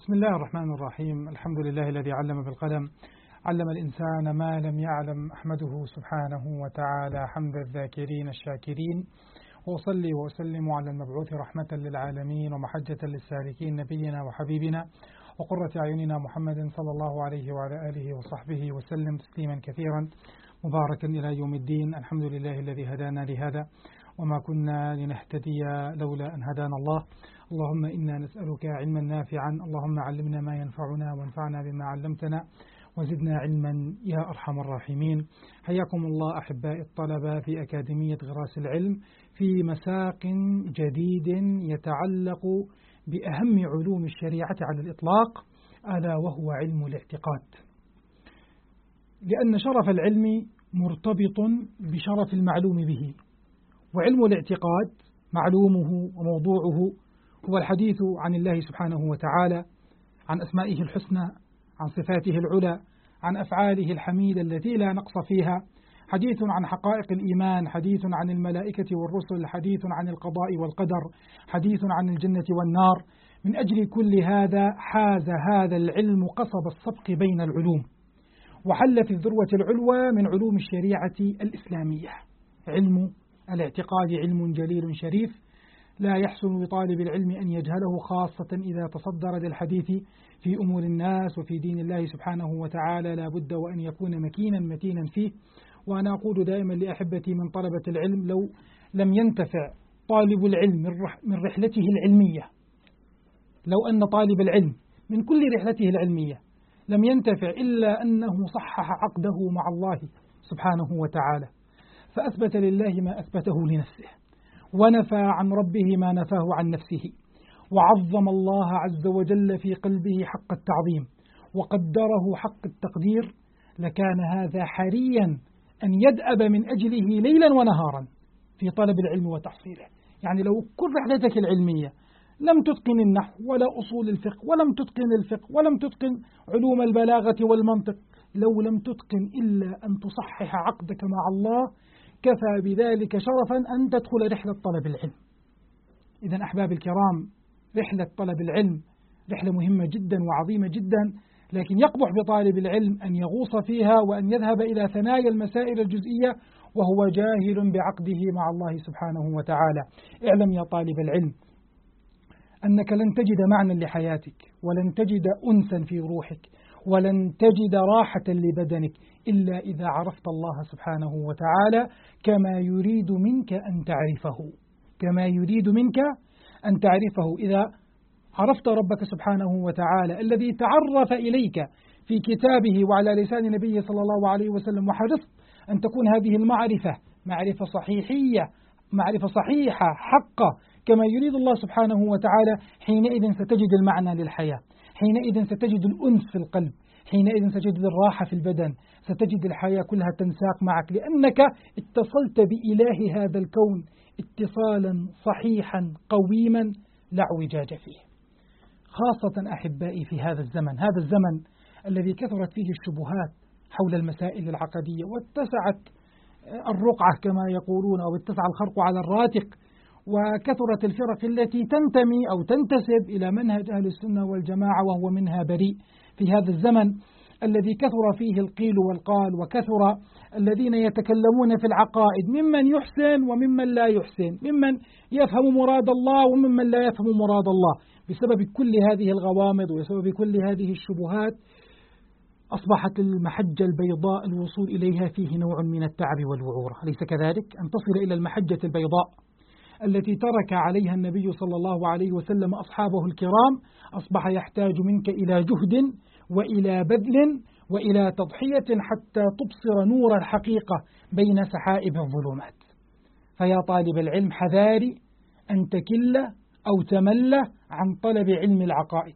بسم الله الرحمن الرحيم. الحمد لله الذي علم بالقلم، علم الإنسان ما لم يعلم. أحمده سبحانه وتعالى حمد الذاكرين الشاكرين، وأصلي وأسلم على المبعوث رحمة للعالمين ومحجة للسالكين، نبينا وحبيبنا وقرة أعيننا محمد صلى الله عليه وعلى آله وصحبه وسلم تسليما كثيرا مباركا إلى يوم الدين. الحمد لله الذي هدانا لهذا وما كنا لنهتدي لولا أن هدانا الله. اللهم إنا نسألك علما نافعا، اللهم علمنا ما ينفعنا وانفعنا بما علمتنا وزدنا علما يا أرحم الراحمين. حياكم الله أحبائي الطلبة في أكاديمية غراس العلم في مساق جديد يتعلق بأهم علوم الشريعة على الإطلاق، ألا وهو علم الاعتقاد، لأن شرف العلم مرتبط بشرف المعلوم به، وعلم الاعتقاد معلومه وموضوعه هو الحديث عن الله سبحانه وتعالى، عن أسمائه الحسنى، عن صفاته العلى، عن أفعاله الحميدة التي لا نقص فيها، حديث عن حقائق الإيمان، حديث عن الملائكة والرسل، حديث عن القضاء والقدر، حديث عن الجنة والنار. من أجل كل هذا حاز هذا العلم قصب السبق بين العلوم، وحل في الذروة العلوى من علوم الشريعة الإسلامية. علم الاعتقاد علم جليل شريف، لا يحسن لطالب العلم أن يجهله، خاصة إذا تصدر للحديث في أمور الناس وفي دين الله سبحانه وتعالى، لا بد وأن يكون مكينا متينا فيه. وأنا أقول دائما لأحبتي من طلبة العلم، لو لم ينتفع طالب العلم من رحلته العلمية، لو أن طالب العلم من كل رحلته العلمية لم ينتفع إلا أنه صحح عقده مع الله سبحانه وتعالى، فأثبت لله ما أثبته لنفسه، ونفى عن ربه ما نفاه عن نفسه، وعظم الله عز وجل في قلبه حق التعظيم، وقدره حق التقدير، لكان هذا حريا أن يدأب من أجله ليلا ونهارا في طلب العلم وتحصيله. يعني لو كل رحلتك العلمية لم تتقن النحو ولا أصول الفقه، ولم تتقن الفقه، ولم تتقن علوم البلاغة والمنطق، لو لم تتقن إلا أن تصحح عقدك مع الله، كفى بذلك شرفا أن تدخل رحلة طلب العلم. إذن أحباب الكرام، رحلة طلب العلم رحلة مهمة جدا وعظيمة جدا، لكن يقبح بطالب العلم أن يغوص فيها وأن يذهب إلى ثنايا المسائل الجزئية وهو جاهل بعقده مع الله سبحانه وتعالى. اعلم يا طالب العلم أنك لن تجد معنى لحياتك، ولن تجد أنسا في روحك، ولن تجد راحة لبدنك إلا إذا عرفت الله سبحانه وتعالى كما يريد منك أن تعرفه، كما يريد منك أن تعرفه. إذا عرفت ربك سبحانه وتعالى الذي تعرف إليك في كتابه وعلى لسان نبيه صلى الله عليه وسلم، وحرصت أن تكون هذه المعرفة معرفة صحيحية، معرفة صحيحة حقة كما يريد الله سبحانه وتعالى، حينئذ ستجد المعنى للحياة، حينئذ ستجد الأنس في القلب، حينئذ ستجد الراحة في البدن، ستجد الحياة كلها تنساق معك، لأنك اتصلت بإله هذا الكون اتصالا صحيحا قويما لا اعوجاج فيه. خاصة أحبائي في هذا الزمن، هذا الزمن الذي كثرت فيه الشبهات حول المسائل العقدية، واتسعت الرقعة كما يقولون، أو اتسع الخرق على الراتق، وكثرت الفرق التي تنتمي أو تنتسب إلى منهج أهل السنة والجماعة وهو منها بريء. في هذا الزمن الذي كثر فيه القيل والقال، وكثر الذين يتكلمون في العقائد ممن يحسن وممن لا يحسن، ممن يفهم مراد الله وممن لا يفهم مراد الله، بسبب كل هذه الغوامض وبسبب كل هذه الشبهات أصبحت المحجة البيضاء الوصول إليها فيه نوع من التعب والوعورة، أليس كذلك؟ أن تصل إلى المحجة البيضاء التي ترك عليها النبي صلى الله عليه وسلم أصحابه الكرام، أصبح يحتاج منك إلى جهد وإلى بذل وإلى تضحية حتى تبصر نور الحقيقة بين سحائب الظلمات. فيا طالب العلم، حذاري أن تكل أو تمل عن طلب علم العقائد،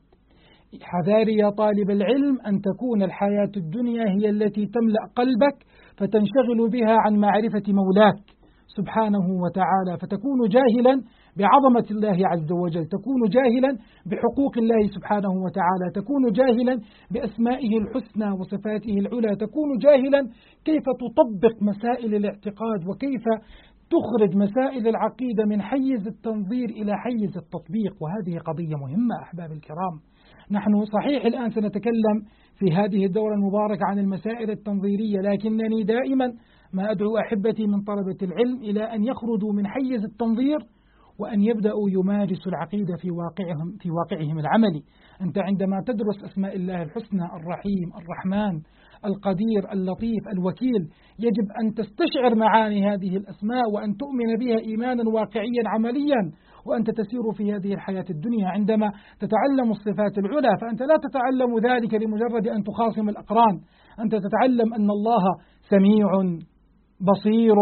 حذاري يا طالب العلم أن تكون الحياة الدنيا هي التي تملأ قلبك فتنشغل بها عن معرفة مولاك سبحانه وتعالى، فتكون جاهلا بعظمة الله عز وجل، تكون جاهلا بحقوق الله سبحانه وتعالى، تكون جاهلا بأسمائه الحسنى وصفاته العلى، تكون جاهلا كيف تطبق مسائل الاعتقاد، وكيف تخرج مسائل العقيدة من حيز التنظير إلى حيز التطبيق، وهذه قضية مهمة أحباب الكرام. نحن صحيح الآن سنتكلم في هذه الدورة المباركة عن المسائل التنظيرية، لكنني دائما ما أدعو أحبتي من طلبة العلم إلى أن يخرجوا من حيز التنظير وأن يبدأوا يمارسوا العقيدة في واقعهم العملي. أنت عندما تدرس أسماء الله الحسنى الرحيم الرحمن القدير اللطيف الوكيل، يجب أن تستشعر معاني هذه الأسماء وأن تؤمن بها إيمانا واقعيا عمليا، وأنت تسير في هذه الحياة الدنيا. عندما تتعلم الصفات العلى فأنت لا تتعلم ذلك لمجرد أن تخاصم الأقران، أنت تتعلم أن الله سميع بصير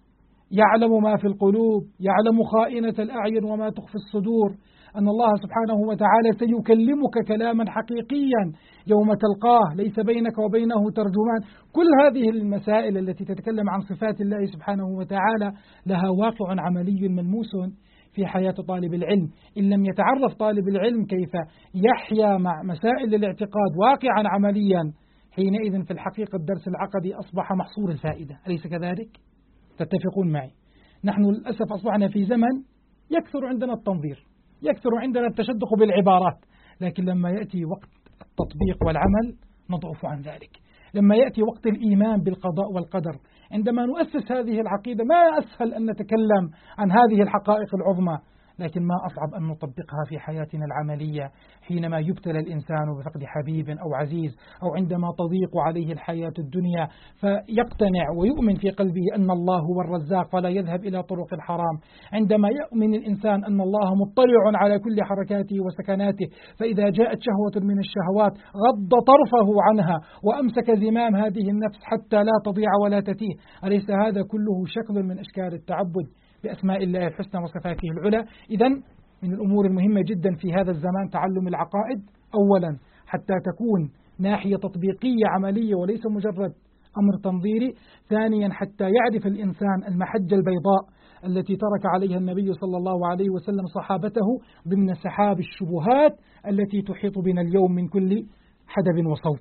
يعلم ما في القلوب، يعلم خائنة الأعين وما تخفي الصدور، أن الله سبحانه وتعالى سيكلمك كلاما حقيقيا يوم تلقاه ليس بينك وبينه ترجمان. كل هذه المسائل التي تتكلم عن صفات الله سبحانه وتعالى لها واقع عملي ملموس في حياة طالب العلم. إن لم يتعرف طالب العلم كيف يحيا مع مسائل الاعتقاد واقعا عمليا، حينئذ في الحقيقة الدرس العقدي أصبح محصور الفائدة، أليس كذلك؟ تتفقون معي؟ نحن للأسف أصبحنا في زمن يكثر عندنا التنظير، يكثر عندنا التشدق بالعبارات، لكن لما يأتي وقت التطبيق والعمل نضعف عن ذلك. لما يأتي وقت الإيمان بالقضاء والقدر، عندما نؤسس هذه العقيدة ما أسهل أن نتكلم عن هذه الحقائق العظمى، لكن ما أصعب أن نطبقها في حياتنا العملية حينما يبتلى الإنسان بفقد حبيب أو عزيز، أو عندما تضيق عليه الحياة الدنيا فيقتنع ويؤمن في قلبه أن الله هو الرزاق فلا يذهب إلى طرق الحرام. عندما يؤمن الإنسان أن الله مطلع على كل حركاته وسكناته، فإذا جاءت شهوة من الشهوات غض طرفه عنها وأمسك زمام هذه النفس حتى لا تضيع ولا تتيه. أليس هذا كله شكل من أشكال التعبد بأسماء الله الحسنى وصفاته العلى؟ إذن من الأمور المهمة جدا في هذا الزمان تعلم العقائد، أولا حتى تكون ناحية تطبيقية عملية وليس مجرد أمر تنظيري. ثانيا حتى يعرف الإنسان المحجة البيضاء التي ترك عليها النبي صلى الله عليه وسلم صحابته ضمن سحاب الشبهات التي تحيط بنا اليوم من كل حدب وصوب.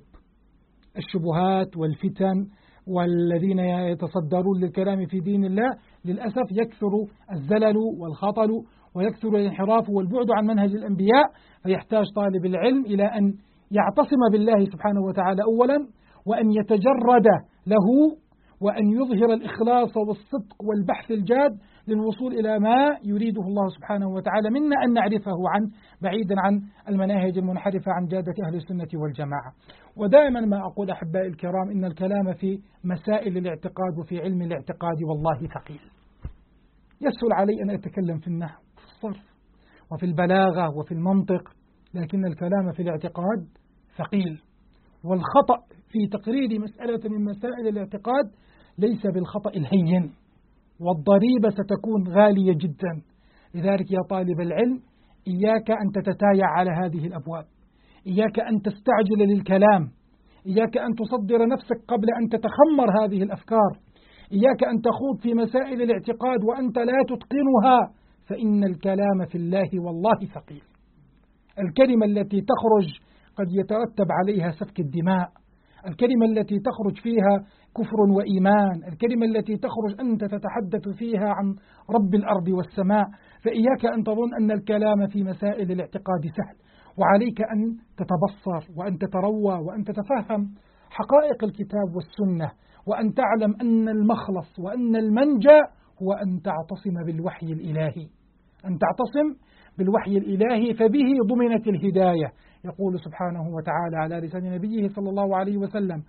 الشبهات والفتن والذين يتصدرون للكلام في دين الله للأسف يكثر الزلل والخطل ويكثر الانحراف والبعد عن منهج الأنبياء، فيحتاج طالب العلم إلى أن يعتصم بالله سبحانه وتعالى أولا، وأن يتجرد له، وأن يظهر الإخلاص والصدق والبحث الجاد للوصول إلى ما يريده الله سبحانه وتعالى منا أن نعرفه بعيدا عن المناهج المنحرفة عن جادة أهل السنة والجماعة. ودائما ما أقول أحبائي الكرام إن الكلام في مسائل الاعتقاد وفي علم الاعتقاد والله ثقيل. يسهل علي أن أتكلم في النحو وفي الصرف وفي البلاغة وفي المنطق، لكن الكلام في الاعتقاد ثقيل، والخطأ في تقرير مسألة من مسائل الاعتقاد ليس بالخطأ الهين، والضريبة ستكون غالية جدا. لذلك يا طالب العلم إياك أن تتتايع على هذه الأبواب، إياك أن تستعجل للكلام، إياك أن تصدر نفسك قبل أن تتخمر هذه الأفكار، إياك أن تخوض في مسائل الاعتقاد وأنت لا تتقنها، فإن الكلام في الله والله ثقيل. الكلمة التي تخرج قد يترتب عليها سفك الدماء، الكلمة التي تخرج فيها كفر وإيمان، الكلمة التي تخرج أنت تتحدث فيها عن رب الأرض والسماء. فإياك أن تظن أن الكلام في مسائل الاعتقاد سهل، وعليك أن تتبصر وأن تتروى وأن تتفهم حقائق الكتاب والسنة، وأن تعلم أن المخلص وأن المنجى هو أن تعتصم بالوحي الإلهي، أن تعتصم بالوحي الإلهي، فبه ضمنت الهداية. يقول سبحانه وتعالى على لسان نبيه صلى الله عليه وسلم: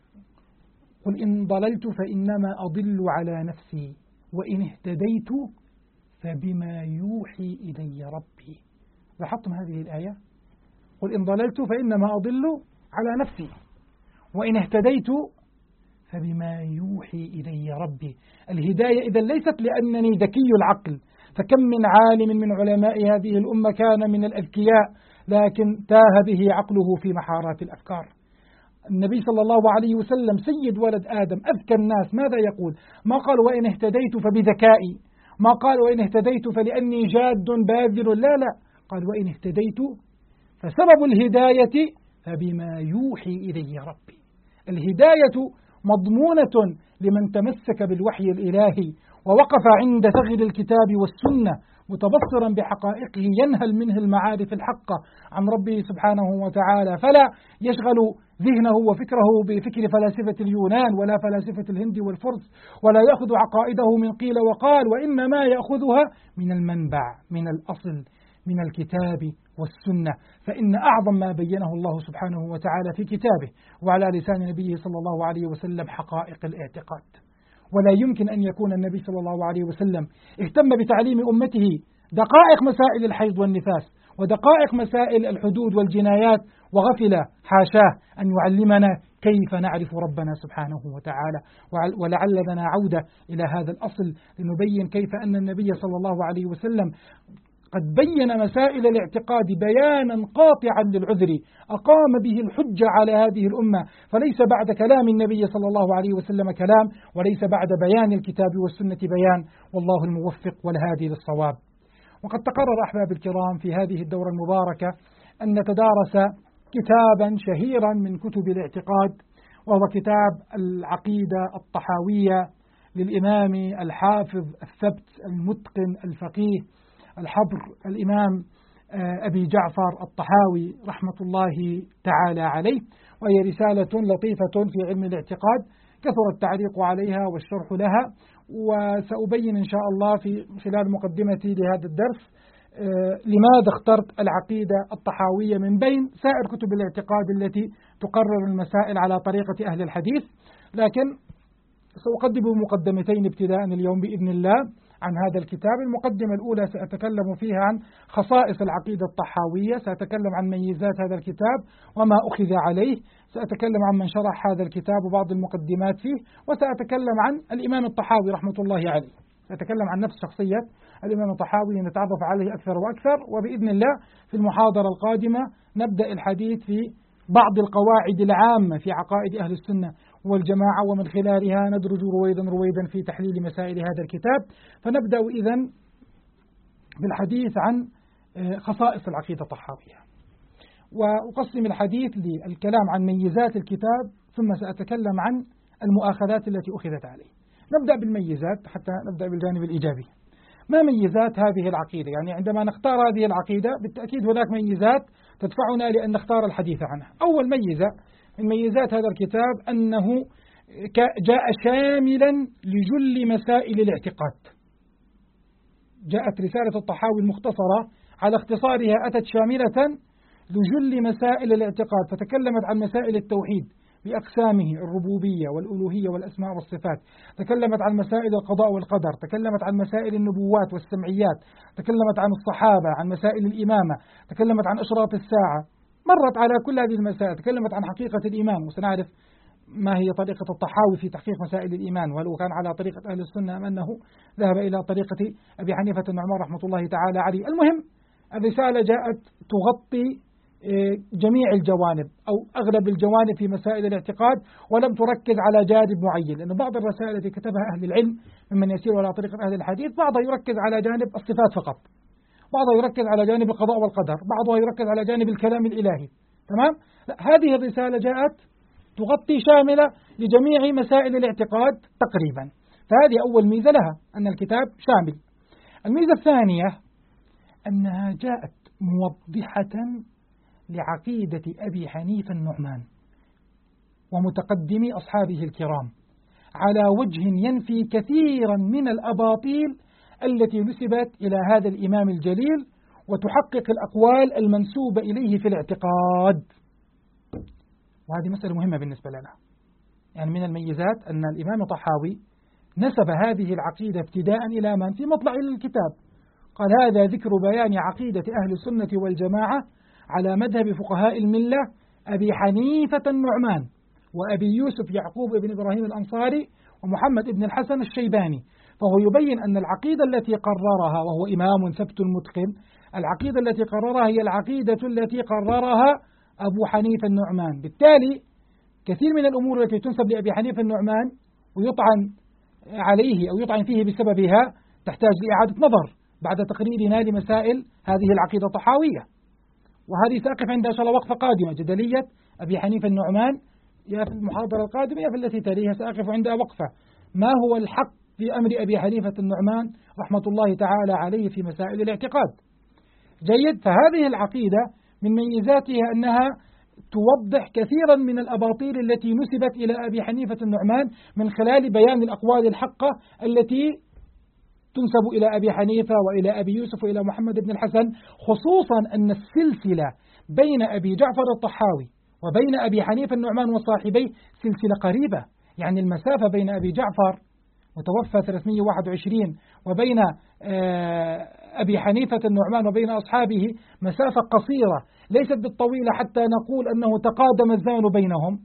قل إن ضللت فإنما أضل على نفسي وإن اهتديت فبما يوحي إلي ربي. لاحظتم هذه الآية؟ قل إن ضللت فإنما أضل على نفسي وإن اهتديت فبما يوحي إلي ربي. الهداية إذا ليست لأنني ذكي العقل، فكم من عالم من علماء هذه الأمة كان من الأذكياء لكن تاه به عقله في محارات الأفكار. النبي صلى الله عليه وسلم سيد ولد آدم أذكى الناس، ماذا يقول؟ ما قال وإن اهتديت فبذكائي، ما قال وإن اهتديت فلأني جاد باذل، لا، قال وإن اهتديت فسبب الهداية فبما يوحي إلي ربي. الهداية مضمونة لمن تمسك بالوحي الإلهي ووقف عند ثغر الكتاب والسنة متبصرا بحقائقه ينهل منه المعارف الحقة عن ربه سبحانه وتعالى، فلا يشغل ذهنه وفكره بفكر فلاسفة اليونان ولا فلاسفة الهند والفرس، ولا يأخذ عقائده من قيل وقال، وإنما يأخذها من المنبع، من الأصل، من الكتاب والسنة. فإن أعظم ما بينه الله سبحانه وتعالى في كتابه وعلى لسان نبيه صلى الله عليه وسلم حقائق الاعتقاد. ولا يمكن أن يكون النبي صلى الله عليه وسلم اهتم بتعليم أمته دقائق مسائل الحيض والنفاس ودقائق مسائل الحدود والجنايات وغفل حاشاه أن يعلمنا كيف نعرف ربنا سبحانه وتعالى. ولعلنا نعود إلى هذا الأصل لنبين كيف أن النبي صلى الله عليه وسلم قد بين مسائل الاعتقاد بيانا قاطعا للعذر أقام به الحجة على هذه الأمة، فليس بعد كلام النبي صلى الله عليه وسلم كلام، وليس بعد بيان الكتاب والسنة بيان، والله الموفق والهادي للصواب. وقد تقرر أحباب الكرام في هذه الدورة المباركة أن نتدارس كتابا شهيرا من كتب الاعتقاد، وهو كتاب العقيدة الطحاوية للإمام الحافظ الثبت المتقن الفقيه الحبر الإمام أبي جعفر الطحاوي رحمة الله تعالى عليه، وهي رسالة لطيفة في علم الاعتقاد كثر التعليق عليها والشرح لها. وسأبين إن شاء الله في خلال مقدمتي لهذا الدرس لماذا اخترت العقيدة الطحاوية من بين سائر كتب الاعتقاد التي تقرر المسائل على طريقة أهل الحديث. لكن سأقدم مقدمتين ابتداء اليوم بإذن الله عن هذا الكتاب. المقدمة الأولى سأتكلم فيها عن خصائص العقيدة الطحاوية، سأتكلم عن ميزات هذا الكتاب وما أخذ عليه، سأتكلم عن من شرح هذا الكتاب وبعض المقدمات فيه، وسأتكلم عن الإمام الطحاوي رحمة الله عليه. سأتكلم عن نفس شخصية الإمام الطحاوي نتعرف عليه أكثر وأكثر، وبإذن الله في المحاضرة القادمة نبدأ الحديث في بعض القواعد العامة في عقائد أهل السنة والجماعة، ومن خلالها ندرج رويدا في تحليل مسائل هذا الكتاب. فنبدأ إذن بالحديث عن خصائص العقيدة الطحاوية، وأقسم الحديث للكلام عن ميزات الكتاب، ثم سأتكلم عن المؤاخذات التي أخذت عليه. نبدأ بالميزات حتى نبدأ بالجانب الإيجابي. ما ميزات هذه العقيدة؟ يعني عندما نختار هذه العقيدة بالتأكيد هناك ميزات تدفعنا لأن نختار الحديث عنها. أول ميزة من ميزات هذا الكتاب أنه جاء شاملا لجل مسائل الاعتقاد. جاءت رسالة الطحاوي المختصرة على اختصارها أتت شاملة لجل مسائل الاعتقاد، فتكلمت عن مسائل التوحيد بأقسامه الربوبية والألوهية والأسماء والصفات، تكلمت عن مسائل القضاء والقدر، تكلمت عن مسائل النبوات والسمعيات، تكلمت عن الصحابة، عن مسائل الإمامة، تكلمت عن أشراط الساعة، مرت على كل هذه المسائل، تكلمت عن حقيقة الإيمان، وسنعرف ما هي طريقة الطحاوي في تحقيق مسائل الإيمان، ولو كان على طريقة أهل السنة أم أنه ذهب إلى طريقة أبي حنيفة النعمان رحمة الله تعالى عليه. المهم الرسالة جاءت تغطي جميع الجوانب أو أغلب الجوانب في مسائل الاعتقاد، ولم تركز على جانب معين، لأن بعض الرسائل التي كتبها أهل العلم ممن يسير على طريقة أهل الحديث بعضها يركز على جانب الصفات فقط، بعضها يركز على جانب القضاء والقدر، بعضها يركز على جانب الكلام الإلهي. تمام؟ لا، هذه الرسالة جاءت تغطي شاملة لجميع مسائل الاعتقاد تقريبا، فهذه أول ميزة لها أن الكتاب شامل. الميزة الثانية أنها جاءت موضحة لعقيدة أبي حنيفة النعمان ومتقدمي أصحابه الكرام على وجه ينفي كثيرا من الأباطيل التي نسبت إلى هذا الإمام الجليل وتحقق الأقوال المنسوبة إليه في الاعتقاد. وهذه مسألة مهمة بالنسبة لنا. يعني من الميزات أن الإمام الطحاوي نسب هذه العقيدة ابتداء إلى من؟ في مطلع الكتاب قال هذا ذكر بيان عقيدة أهل السنة والجماعة على مذهب فقهاء الملة أبي حنيفة النعمان وأبي يوسف يعقوب بن إبراهيم الأنصاري ومحمد بن الحسن الشيباني. فهو يبين أن العقيدة التي قررها، وهو إمام ثبت متقن، العقيدة التي قررها هي العقيدة التي قررها أبو حنيفة النعمان. بالتالي كثير من الأمور التي تنسب لأبي حنيفة النعمان ويطعن عليه أو يطعن فيه بسببها تحتاج لإعادة نظر بعد تقريرنا لمسائل هذه العقيدة الطحاوية. وهذه سأقف عندها إن شاء الله وقفة قادمة، جدلية أبي حنيفة النعمان، يا في المحاضرة القادمة يا في التي تليها سأقف عندها وقفة. ما هو الحق في أمر أبي حنيفة النعمان رحمة الله تعالى عليه في مسائل الاعتقاد. جيد. فهذه العقيدة من ميزاتها أنها توضح كثيرا من الأباطيل التي نسبت إلى أبي حنيفة النعمان من خلال بيان الأقوال الحقة التي تنسب إلى أبي حنيفة وإلى أبي يوسف وإلى محمد بن الحسن، خصوصا أن السلسلة بين أبي جعفر الطحاوي وبين أبي حنيفة النعمان وصاحبيه سلسلة قريبة. يعني المسافة بين أبي جعفر متوفى 321 وبين أبي حنيفة النعمان وبين أصحابه مسافة قصيرة ليست بالطويلة حتى نقول أنه تقادم الزمن بينهم.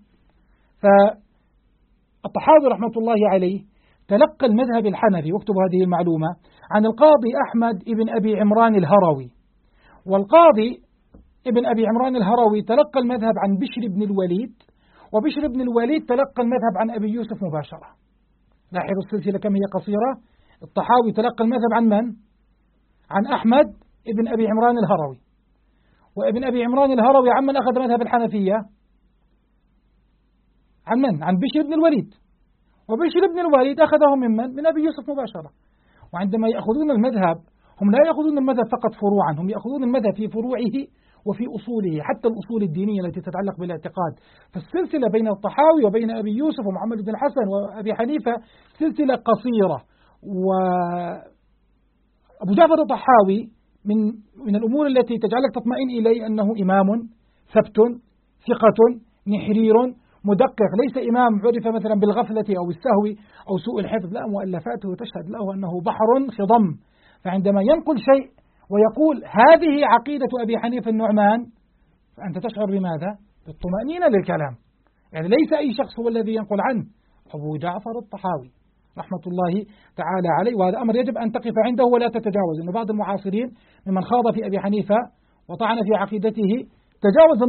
فالطحاوي رحمة الله عليه تلقى المذهب الحنفي، واكتبوا هذه المعلومة، عن القاضي أحمد ابن أبي عمران الهروي، والقاضي ابن أبي عمران الهروي تلقى المذهب عن بشر بن الوليد، وبشر بن الوليد تلقى المذهب عن أبي يوسف مباشرة. لاحظوا السلسلة كم هي قصيرة. الطحاوي تلقى المذهب عن من؟ عن أحمد ابن أبي عمران الهروي، وابن أبي عمران الهروي عن من أخذ مذهب الحنفية؟ عن من؟ عن بشر بن الوليد، وبشر بن الوليد أخذه من من؟ من أبي يوسف مباشرة. وعندما يأخذون المذهب هم لا يأخذون المذهب فقط فروعا، هم يأخذون المذهب في فروعه وفي أصوله، حتى الأصول الدينية التي تتعلق بالاعتقاد. فالسلسلة بين الطحاوي وبين أبي يوسف ومحمد بن الحسن وأبي حنيفة سلسلة قصيرة. وأبو جعفر الطحاوي من الأمور التي تجعلك تطمئن إليه أنه إمام ثبت ثقة نحرير مدقق، ليس إمام عرف مثلا بالغفلة أو السهو أو سوء الحفظ، لا، مؤلفاته تشهد له أنه بحر خضم. فعندما ينقل شيء ويقول هذه عقيدة أبي حنيفة النعمان، فأنت تشعر بماذا؟ بالطمأنينة للكلام. يعني ليس أي شخص هو الذي ينقل عنه، أبو جعفر الطحاوي رحمة الله تعالى عليه. وهذا أمر يجب أن تقف عنده ولا تتجاوز، إنه بعض المعاصرين ممن خاض في أبي حنيفة وطعن في عقيدته تجاوز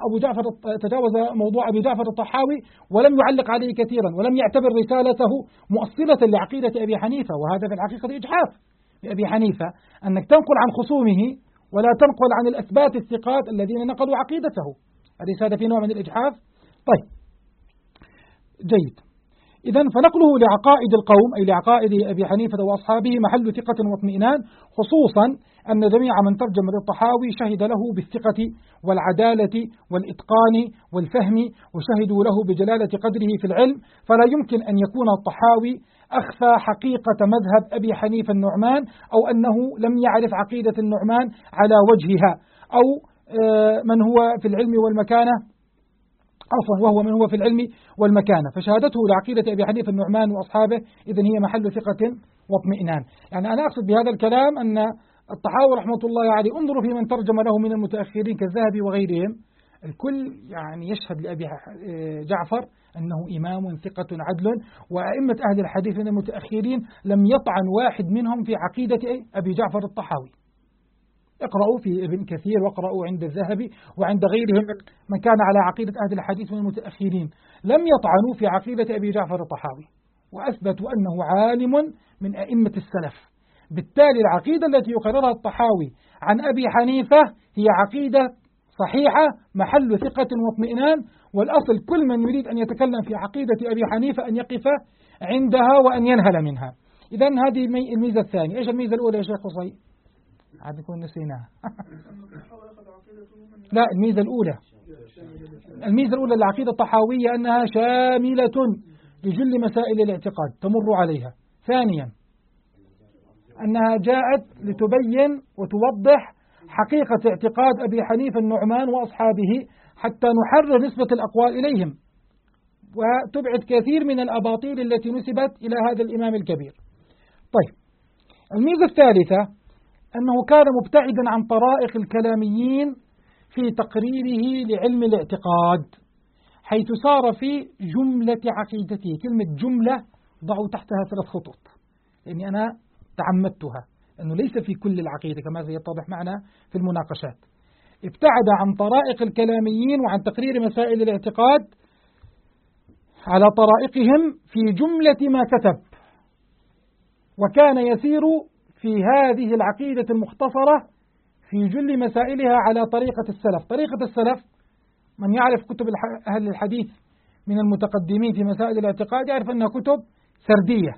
موضوع أبي جعفر الطحاوي ولم يعلق عليه كثيرا، ولم يعتبر رسالته مؤصلة لعقيدة أبي حنيفة. وهذا في الحقيقة إجحاف لأبي حنيفة، أنك تنقل عن خصومه ولا تنقل عن الأثبات الثقات الذين نقلوا عقيدته. أليس هذا في نوع من الإجحاف؟ طيب، جيد. إذن فنقله لعقائد القوم أي لعقائد أبي حنيفة وأصحابه محل ثقة واطمئنان، خصوصا أن جميع من ترجم للطحاوي شهد له بالثقة والعدالة والإتقان والفهم، وشهدوا له بجلالة قدره في العلم، فلا يمكن أن يكون الطحاوي أخفى حقيقة مذهب أبي حنيفة النعمان، أو أنه لم يعرف عقيدة النعمان على وجهها، أو من هو في العلم والمكانة، عفوا، وهو من هو في العلم والمكانة. فشهادته لعقيدة أبي حنيفة النعمان وأصحابه إذن هي محل ثقة واطمئنان. يعني أنا أقصد بهذا الكلام أن الطحاوي رحمة الله عليه، انظروا في من ترجم له من المتأخرين كالذهبي وغيرهم، الكل يعني يشهد لأبي جعفر أنه إمام ثقة عدل. وأئمة أهل الحديث من المتأخرين لم يطعن واحد منهم في عقيدة أبي جعفر الطحاوي. اقرأوا في ابن كثير واقرأوا عند الذهبي وعند غيرهم من كان على عقيدة أهل الحديث من المتأخرين، لم يطعنوا في عقيدة أبي جعفر الطحاوي، وأثبتوا أنه عالم من أئمة السلف. بالتالي العقيدة التي يقررها الطحاوي عن أبي حنيفة هي عقيدة صحيحة محل ثقة واطمئنان. والأصل كل من يريد أن يتكلم في عقيدة أبي حنيفة أن يقف عندها وأن ينهل منها. إذن هذه الميزة الثانية. إيش الميزة الأولى يا شيخ قصي؟ عاد يكون نسيناها. لا، الميزة الأولى للعقيدة الطحاوية أنها شاملة لجل مسائل الاعتقاد تمر عليها. ثانيا أنها جاءت لتبين وتوضح حقيقة اعتقاد أبي حنيفة النعمان وأصحابه حتى نحرر نسبة الأقوال إليهم، وتبعد كثير من الأباطيل التي نسبت إلى هذا الإمام الكبير. طيب، الميزة الثالثة أنه كان مبتعدا عن طرائق الكلاميين في تقريره لعلم الاعتقاد، حيث صار في جملة عقيدته. كلمة جملة ضعوا تحتها 3 خطوط، لأني أنا تعمدتها، أنه ليس في كل العقيدة كما سيتضح معنا في المناقشات. ابتعد عن طرائق الكلاميين وعن تقرير مسائل الاعتقاد على طرائقهم في جملة ما كتب، وكان يسير في هذه العقيدة المختصرة في جل مسائلها على طريقة السلف. طريقة السلف من يعرف كتب أهل الحديث من المتقدمين في مسائل الاعتقاد يعرف أنها كتب سردية،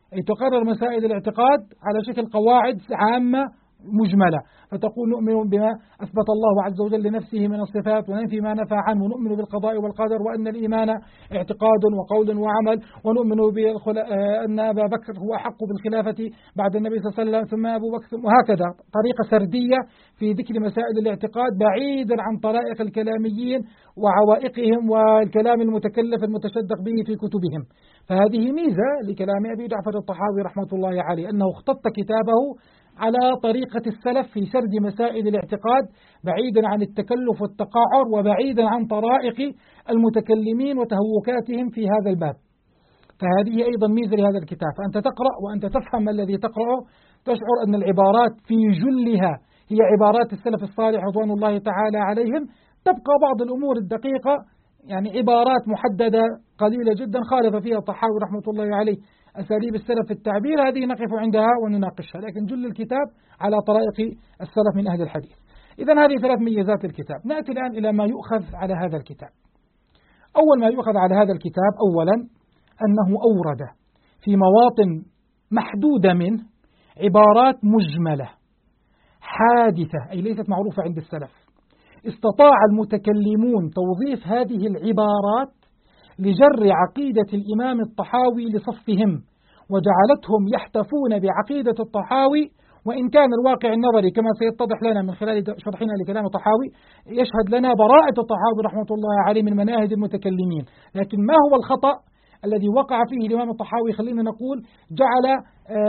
أي تقرر مسائل الاعتقاد على شكل قواعد عامة مجملة، فتقول نؤمن بما أثبت الله عز وجل لنفسه من الصفات وننفي ما نفى عنه، ونؤمن بالقضاء والقدر، وأن الإيمان اعتقاد وقول وعمل، ونؤمن أن أبا بكر هو أحق بالخلافة بعد النبي صلى الله عليه وسلم ثم أبو بكر، وهكذا طريقة سردية في ذكر مسائل الاعتقاد بعيدا عن طرائق الكلاميين وعوائقهم والكلام المتكلف المتشدق به في كتبهم. فهذه ميزة لكلام أبي جعفر الطحاوي رحمة الله عليه، أنه اختط كتابه على طريقة السلف في سرد مسائل الاعتقاد بعيدا عن التكلف والتقاعر وبعيدا عن طرائق المتكلمين وتهوكاتهم في هذا الباب. فهذه أيضا ميزة لهذا الكتاب، فأنت تقرأ وأنت تفهم الذي تقرأه تشعر أن العبارات في جلها هي عبارات السلف الصالح رضوان الله تعالى عليهم، تبقى بعض الأمور الدقيقة يعني عبارات محددة قليلة جدا خالف فيها الطحاوي رحمة الله عليه أساليب السلف في التعبير، هذه نقف عندها ونناقشها، لكن جل الكتاب على طرائق السلف من أهل الحديث. إذن هذه ثلاث ميزات الكتاب. نأتي الآن إلى ما يؤخذ على هذا الكتاب. أول ما يؤخذ على هذا الكتاب أولا أنه أورد في مواطن محدودة منه عبارات مجملة حادثة، أي ليست معروفة عند السلف. استطاع المتكلمون توظيف هذه العبارات لجر عقيدة الإمام الطحاوي لصفهم، وجعلتهم يحتفون بعقيدة الطحاوي، وإن كان الواقع النظري كما سيتضح لنا من خلال شرحنا لكلام الطحاوي يشهد لنا براءة الطحاوي رحمة الله عليه من مناهج المتكلمين. لكن ما هو الخطأ الذي وقع فيه الإمام الطحاوي؟ خلينا نقول جعل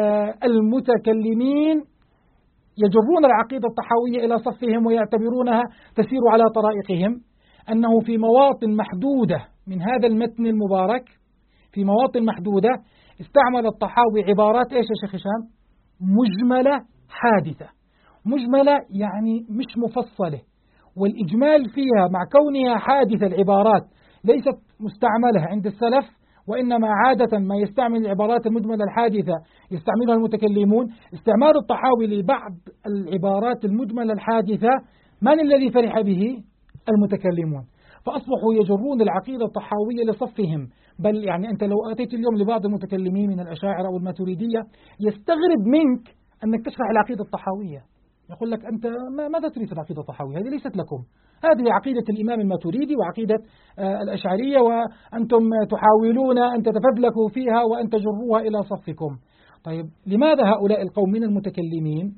المتكلمين يجرون العقيدة الطحاوية إلى صفهم ويعتبرونها تسير على طرائقهم، أنه في مواطن محدودة من هذا المتن المبارك، في مواطن محدودة استعمل الطحاوي عبارات إيش يا شيخ هشام؟ مجملة حادثة. مجملة يعني مش مفصلة، والإجمال فيها مع كونها حادثة العبارات ليست مستعملة عند السلف، وإنما عادة ما يستعمل العبارات المجملة الحادثة يستعملها المتكلمون. استعمال الطحاوي لبعض العبارات المجملة الحادثة من الذي فرح به؟ المتكلمون، فأصبحوا يجرون العقيدة الطحاوية لصفهم. بل يعني أنت لو أتيت اليوم لبعض المتكلمين من الأشاعرة أو الماتريدية يستغرب منك أنك تشرح العقيدة الطحاوية، يقول لك أنت ماذا تريد العقيدة الطحاوية؟ هذه ليست لكم، هذه عقيدة الإمام الماتريدي وعقيدة الأشعرية، وأنتم تحاولون أن تتفذلكوا فيها وأن تجروها إلى صفكم. طيب لماذا هؤلاء القوم من المتكلمين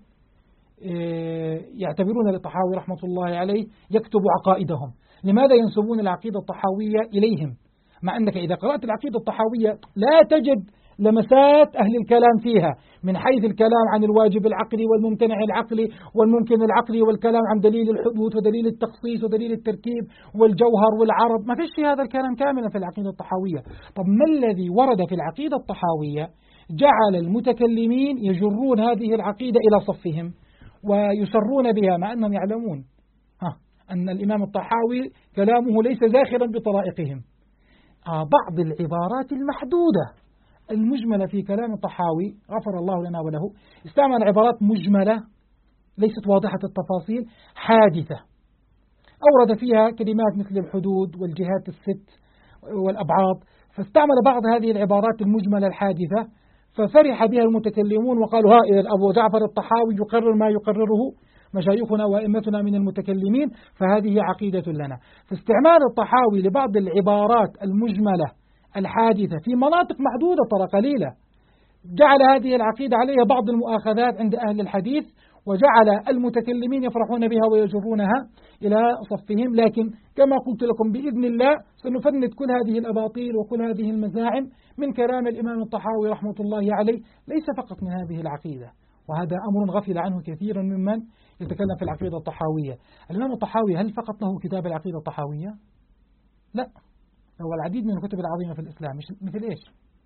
يعتبرون للطحاوي رحمة الله عليه يكتب عقائدهم؟ لماذا ينسبون العقيدة الطحاوية إليهم؟ مع أنك إذا قرأت العقيدة الطحاوية لا تجد لمسات أهل الكلام فيها، من حيث الكلام عن الواجب العقلي والممتنع العقلي والممكن العقلي، والكلام عن دليل الحدوث ودليل التخصيص ودليل التركيب والجوهر والعرض. ما فيش في هذا الكلام كاملا في العقيدة الطحاوية. طب ما الذي ورد في العقيدة الطحاوية جعل المتكلمين يجرون هذه العقيدة إلى صفهم ويسرون بها، مع أنهم يعلمون أن الإمام الطحاوي كلامه ليس زاخرا بطرائقهم؟ بعض العبارات المحدودة المجملة في كلام الطحاوي غفر الله لنا وله استعمل عبارات مجملة ليست واضحة التفاصيل حادثة، أورد فيها كلمات مثل الحدود والجهات الست والأبعاد، فاستعمل بعض هذه العبارات المجملة الحادثة ففرح بها المتكلمون وقالوا إذا أبو جعفر الطحاوي يقرر ما يقرره مشايخنا وأئمتنا من المتكلمين، فهذه عقيدة لنا. فاستعمال الطحاوي لبعض العبارات المجملة الحادثة في مناطق محدودة ترى قليلة جعل هذه العقيدة عليها بعض المؤاخذات عند أهل الحديث، وجعل المتكلمين يفرحون بها ويجرونها إلى صفهم. لكن كما قلت لكم بإذن الله سنفند كل هذه الأباطيل وكل هذه المزاعم من كلام الإمام الطحاوي رحمة الله عليه، ليس فقط من هذه العقيدة، وهذا أمر غفل عنه كثيرا ممن يتكلم في العقيدة الطحاوية. الإمام الطحاوي هل فقط له كتاب العقيدة الطحاوية؟ لا، هو العديد من الكتب العظيمة في الإسلام، مثل إيش؟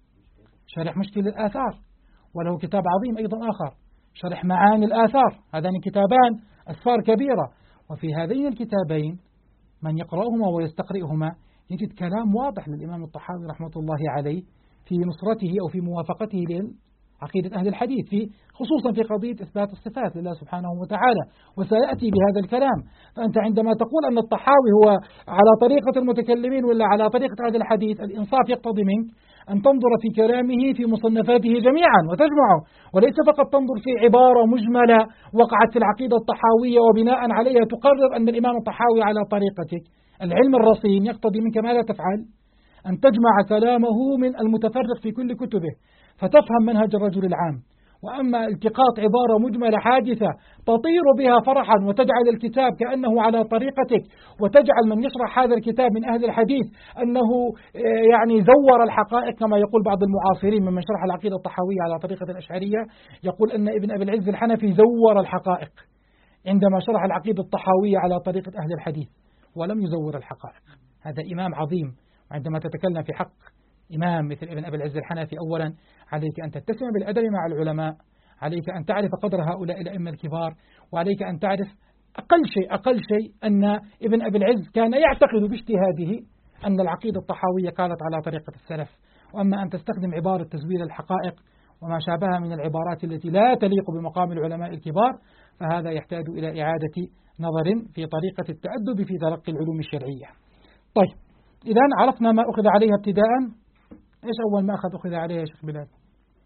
شرح مشكل الآثار، وله كتاب عظيم أيضا آخر شرح معاني الآثار، هذان كتابان أسفار كبيرة. وفي هذين الكتابين من يقرأهما ويستقرئهما يجد كلام واضح للإمام الطحاوي رحمة الله عليه في نصرته أو في موافقته لعقيدة أهل الحديث، خصوصا في قضية إثبات الصفات لله سبحانه وتعالى، وسيأتي بهذا الكلام. فأنت عندما تقول أن الطحاوي هو على طريقة المتكلمين ولا على طريقة أهل الحديث، الإنصاف يقتضي منك أن تنظر في كلامه في مصنفاته جميعا وتجمعه، وليس فقط تنظر في عبارة مجملة وقعت في العقيدة الطحاوية وبناء عليها تقرر أن الإمام الطحاوي على طريقتك. العلم الرصين يقتضي منك ماذا تفعل؟ أن تجمع كلامه من المتفرق في كل كتبه فتفهم منهج الرجل العام. وأما التقاط عبارة مجملة حادثة تطير بها فرحا وتجعل الكتاب كأنه على طريقتك، وتجعل من يشرح هذا الكتاب من أهل الحديث أنه يعني زور الحقائق كما يقول بعض المعاصرين ممن شرح العقيدة الطحاوية على طريقة الأشعرية، يقول أن ابن أبي العز الحنفي زور الحقائق عندما شرح العقيدة الطحاوية على طريقة أهل الحديث ولم يزور الحقائق. هذا إمام عظيم. وعندما تتكلم في حق إمام مثل ابن أبي العز الحنفي أولا عليك أن تتسم بالأدب مع العلماء، عليك أن تعرف قدر هؤلاء الأئمة الكبار، وعليك أن تعرف أقل شيء أن ابن أبي العز كان يعتقد باجتهاده أن العقيدة الطحاوية كانت على طريقة السلف. وأما أن تستخدم عبارة تزوير الحقائق وما شابهها من العبارات التي لا تليق بمقام العلماء الكبار، فهذا يحتاج إلى إعادة نظر في طريقة التأدب في تلقي العلوم الشرعية. طيب، إذا عرفنا ما أخذ عليها ابتداء. إيش أول ما أخذ عليها يا شيخ بلال؟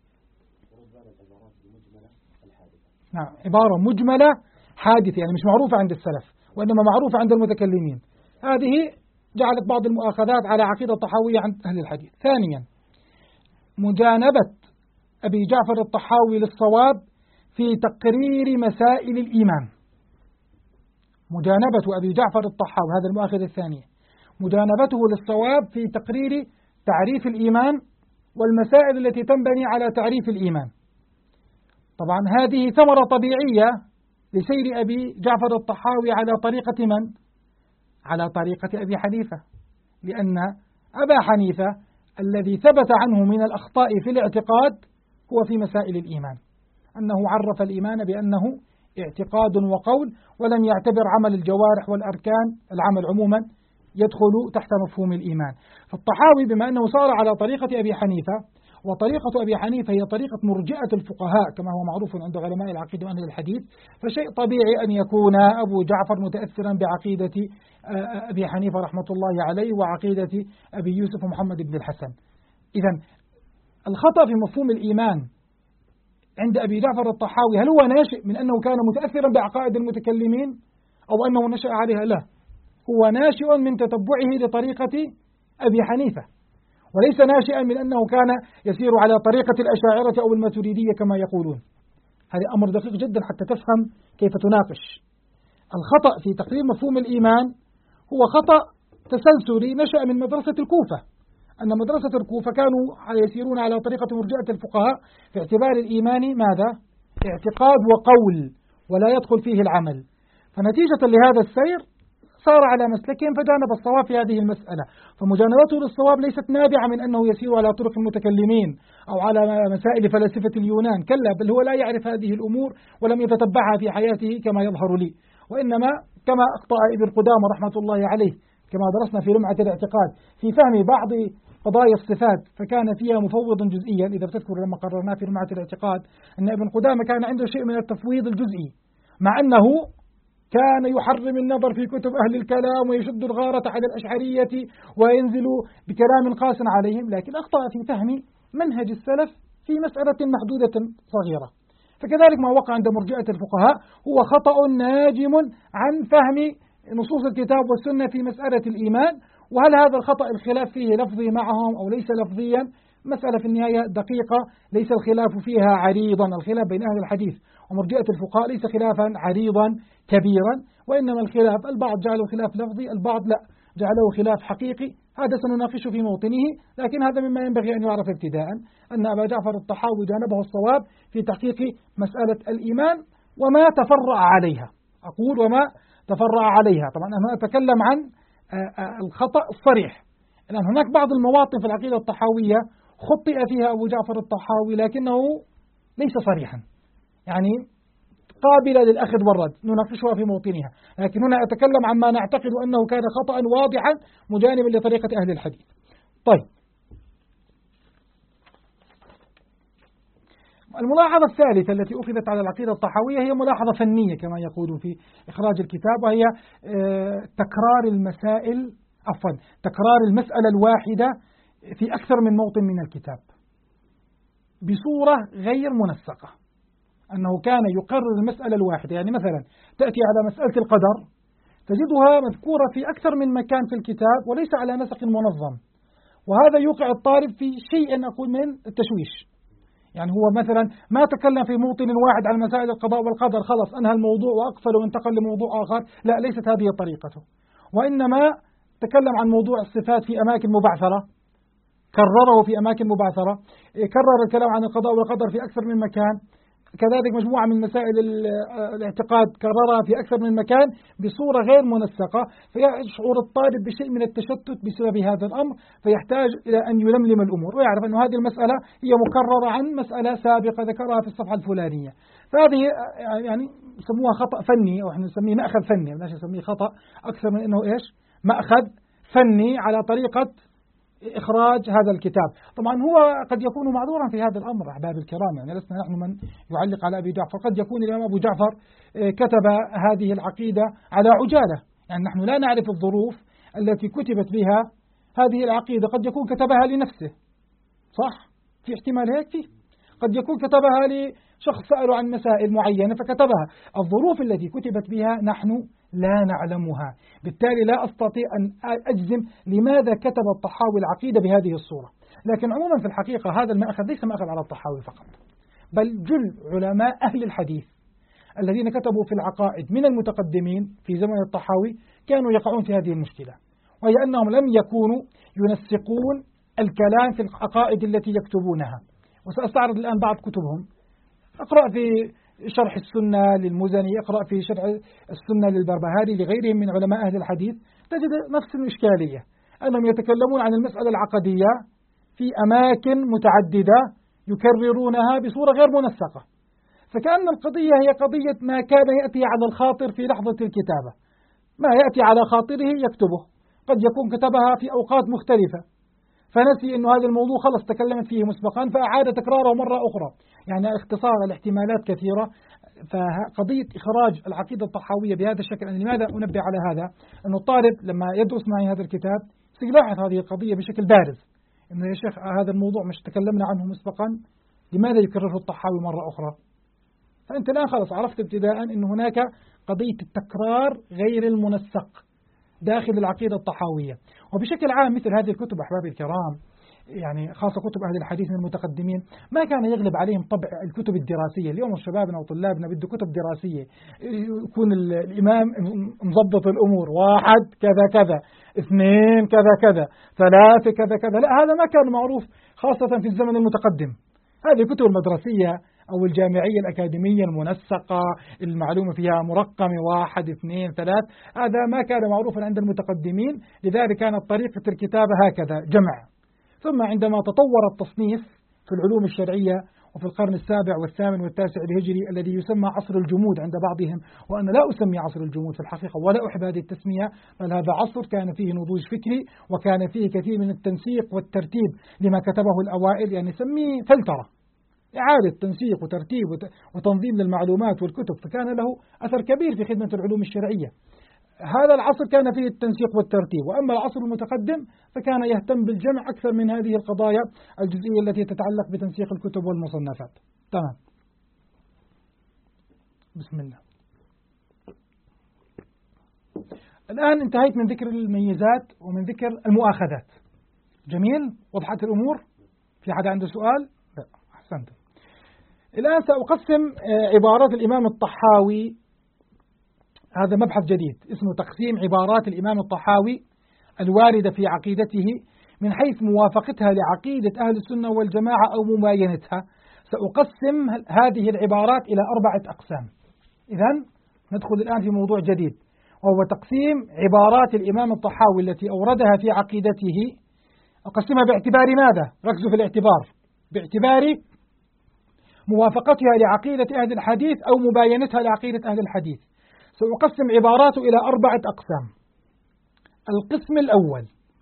نعم، عبارة مجملة حادثة، يعني مش معروفة عند السلف وإنما معروفة عند المتكلمين. هذه جعلت بعض المؤاخذات على عقيدة الطحاوية عند أهل الحديث. ثانيا، مجانبة أبي جعفر الطحاوي للصواب في تقرير مسائل الإيمان. مجانبة أبي جعفر الطحاوي، هذا المؤاخذة الثانية، مجانبته للصواب في تقرير تعريف الإيمان والمسائل التي تنبني على تعريف الإيمان. طبعا هذه ثمرة طبيعية لسير أبي جعفر الطحاوي على طريقة من؟ على طريقة أبي حنيفة، لأن أبا حنيفة الذي ثبت عنه من الأخطاء في الاعتقاد هو في مسائل الإيمان، أنه عرف الإيمان بأنه اعتقاد وقول، ولم يعتبر عمل الجوارح والأركان العمل عموما يدخل تحت مفهوم الإيمان. فالطحاوي بما أنه صار على طريقة أبي حنيفة، وطريقة أبي حنيفة هي طريقة مرجئة الفقهاء كما هو معروف عند علماء العقيدة وأهل الحديث، فشيء طبيعي أن يكون أبو جعفر متأثرا بعقيدة أبي حنيفة رحمة الله عليه وعقيدة أبي يوسف ومحمد بن الحسن. إذن الخطأ في مفهوم الإيمان عند أبي جعفر الطحاوي هل هو ناشئ من أنه كان متأثرا بعقائد المتكلمين أو أنه نشأ عليها؟ لا، هو ناشئ من تتبعه لطريقة أبي حنيفة، وليس ناشئا من أنه كان يسير على طريقة الأشاعرة أو الماتريدية كما يقولون. هذا أمر دقيق جدا حتى تفهم كيف تناقش. الخطأ في تقرير مفهوم الإيمان هو خطأ تسلسلي نشأ من مدرسة الكوفة، أن مدرسة الكوفة كانوا يسيرون على طريقة مرجئة الفقهاء في اعتبار الإيمان ماذا؟ اعتقاد وقول ولا يدخل فيه العمل، فنتيجة لهذا السير صار على مسلكهم فجانب الصواب في هذه المسألة. فمجانبته للصواب ليست نابعة من أنه يسير على طرق المتكلمين أو على مسائل فلسفة اليونان، كلا، بل هو لا يعرف هذه الأمور ولم يتتبعها في حياته كما يظهر لي، وإنما كما أخطأ ابن قدامة رحمة الله عليه كما درسنا في لمعة الاعتقاد في فهم بعض قضايا الصفات، فكان فيها مفوضا جزئيا. إذا بتذكر لما قررناه في لمعة الاعتقاد أن ابن قدامة كان عنده شيء من التفويض الجزئي، مع أنه كان يحرم النظر في كتب أهل الكلام ويشد الغارة على الأشعرية وينزل بكلام قاس عليهم، لكن أخطأ في فهم منهج السلف في مسألة محدودة صغيرة. فكذلك ما وقع عند مرجئة الفقهاء هو خطأ ناجم عن فهم نصوص الكتاب والسنة في مسألة الإيمان. وهل هذا الخطأ الخلاف فيه لفظي معهم أو ليس لفظيا؟ مسألة في النهاية دقيقة ليس الخلاف فيها عريضا. الخلاف بين أهل الحديث ومرجئة الفقهاء ليس خلافا عريضا كبيرا، وإنما الخلاف البعض جعله خلاف لفظي، البعض لا جعله خلاف حقيقي. هذا سنناقشه في موطنه، لكن هذا مما ينبغي أن يعرف ابتداء أن أبا جعفر الطحاوي جانبه الصواب في تحقيق مسألة الإيمان وما تفرع عليها. أقول وما تفرع عليها، طبعا أنا أتكلم عن الخطأ الصريح، لأن هناك بعض المواطن في العقيدة الطحاوية خطئ فيها أبو جعفر الطحاوي لكنه ليس صريحا، يعني قابلة للأخذ والرد، نناقشها في موطنها، لكن هنا أتكلم عما نعتقد أنه كان خطأ واضحا مجانبا لطريقة أهل الحديث. طيب، الملاحظة الثالثة التي أخذت على العقيدة الطحاوية هي ملاحظة فنية كما يقول في إخراج الكتاب، وهي تكرار المسائل تكرار المسألة الواحدة في أكثر من موطن من الكتاب بصورة غير منسقة، أنه كان يقرر المسألة الواحدة. يعني مثلا تأتي على مسألة القدر تجدها مذكورة في أكثر من مكان في الكتاب وليس على نسق منظم، وهذا يوقع الطالب في شيء أقول من التشويش. يعني هو مثلا ما تكلم في موطن واحد عن مسائل القضاء والقدر خلص أنهى الموضوع وأقفل وانتقل لموضوع آخر، لا، ليست هذه طريقته، وإنما تكلم عن موضوع الصفات في أماكن مبعثرة، كرره في أماكن مبعثرة، كرر الكلام عن القضاء والقدر في أكثر من مكان، كذلك مجموعة من مسائل الاعتقاد كررها في أكثر من مكان بصورة غير منسقة، فيشعر الطالب بشيء من التشتت بسبب هذا الأمر، فيحتاج إلى أن يلملم الأمور ويعرف أن هذه المسألة هي مكررة عن مسألة سابقة ذكرها في الصفحة الفلانية. فهذه يعني يسموها خطأ فني، أو احنا نسميه مأخذ فني، ما نسميه خطأ أكثر من أنه إيش مأخذ فني على طريقة إخراج هذا الكتاب. طبعا هو قد يكون معذورا في هذا الأمر أحباب الكرام، يعني لسنا نحن من يعلق على أبي جعفر، قد يكون الإمام أبو جعفر كتب هذه العقيدة على عجالة، يعني نحن لا نعرف الظروف التي كتبت بها هذه العقيدة، قد يكون كتبها لنفسه، صح؟ في احتمال هيك فيه، قد يكون كتبها لشخص سأله عن مسائل معينة فكتبها. الظروف التي كتبت بها نحن لا نعلمها، بالتالي لا أستطيع أن أجزم لماذا كتب الطحاوي العقيدة بهذه الصورة. لكن عموما في الحقيقة هذا المأخذ ليس مأخذ على الطحاوي فقط، بل جل علماء أهل الحديث الذين كتبوا في العقائد من المتقدمين في زمن الطحاوي كانوا يقعون في هذه المشكلة، وهي أنهم لم يكونوا ينسقون الكلام في العقائد التي يكتبونها. وسأستعرض الآن بعض كتبهم. اقرأ في شرح السنة للمزني، اقرأ في شرح السنة للبربهاري لغيرهم من علماء أهل الحديث، تجد نفس الإشكالية، أنهم يتكلمون عن المسألة العقدية في أماكن متعددة يكررونها بصورة غير منسقة، فكأن القضية هي قضية ما كان يأتي على الخاطر في لحظة الكتابة، ما يأتي على خاطره يكتبه، قد يكون كتبها في أوقات مختلفة فنسي أنه هذا الموضوع خلص تكلمت فيه مسبقا فأعاد تكراره مرة أخرى، يعني اختصار الاحتمالات كثيرة. فقضية إخراج العقيدة الطحاوية بهذا الشكل، أنا لماذا أنبه على هذا؟ أنه الطالب لما يدرس معي هذا الكتاب سيلاحظ هذه القضية بشكل بارز، أنه يا شيخ هذا الموضوع مش تكلمنا عنه مسبقا، لماذا يكرره الطحاوي مرة أخرى؟ فأنت الآن خلص عرفت ابتداء أن هناك قضية التكرار غير المنسق داخل العقيدة الطحاوية. وبشكل عام مثل هذه الكتب أحبابي الكرام، يعني خاصة كتب أهل الحديث من المتقدمين، ما كان يغلب عليهم طبع الكتب الدراسية. اليوم شبابنا وطلابنا بده كتب دراسية، يكون الإمام مضبط الأمور، 1 كذا كذا، 2 كذا كذا، 3 كذا كذا، لا، هذا ما كان معروف خاصة في الزمن المتقدم. هذه الكتب المدرسية أو الجامعية الأكاديمية المنسقة المعلومة فيها مرقم 1 2 3، هذا ما كان معروفا عند المتقدمين، لذلك كانت طريقة الكتابة هكذا جمع. ثم عندما تطور التصنيف في العلوم الشرعية وفي القرن السابع والثامن والتاسع الهجري الذي يسمى عصر الجمود عند بعضهم، وأنا لا أسمي عصر الجمود في الحقيقة ولا أحب هذه التسمية، بل هذا عصر كان فيه نضوج فكري وكان فيه كثير من التنسيق والترتيب لما كتبه الأوائل، يعني نسميه فلترة، إعادة تنسيق وترتيب وتنظيم للمعلومات والكتب، فكان له أثر كبير في خدمة العلوم الشرعية. هذا العصر كان فيه التنسيق والترتيب، وأما العصر المتقدم فكان يهتم بالجمع أكثر من هذه القضايا الجزئية التي تتعلق بتنسيق الكتب والمصنفات. تمام، بسم الله. الآن انتهيت من ذكر الميزات ومن ذكر المؤاخذات. جميل، وضحت الأمور؟ في حدا عنده سؤال؟ لا، أحسنت. الآن سأقسم عبارات الإمام الطحاوي، هذا مبحث جديد اسمه تقسيم عبارات الإمام الطحاوي الواردة في عقيدته من حيث موافقتها لعقيدة أهل السنة والجماعة أو مباينتها. سأقسم هذه العبارات إلى 4 أقسام. إذن ندخل الآن في موضوع جديد، وهو تقسيم عبارات الإمام الطحاوي التي أوردها في عقيدته. أقسمها باعتبار ماذا؟ ركزوا في الاعتبار، باعتبار موافقتها لعقيدة أهل الحديث أو مباينتها لعقيدة أهل الحديث. سأقسم عباراته إلى 4 أقسام. القسم الأول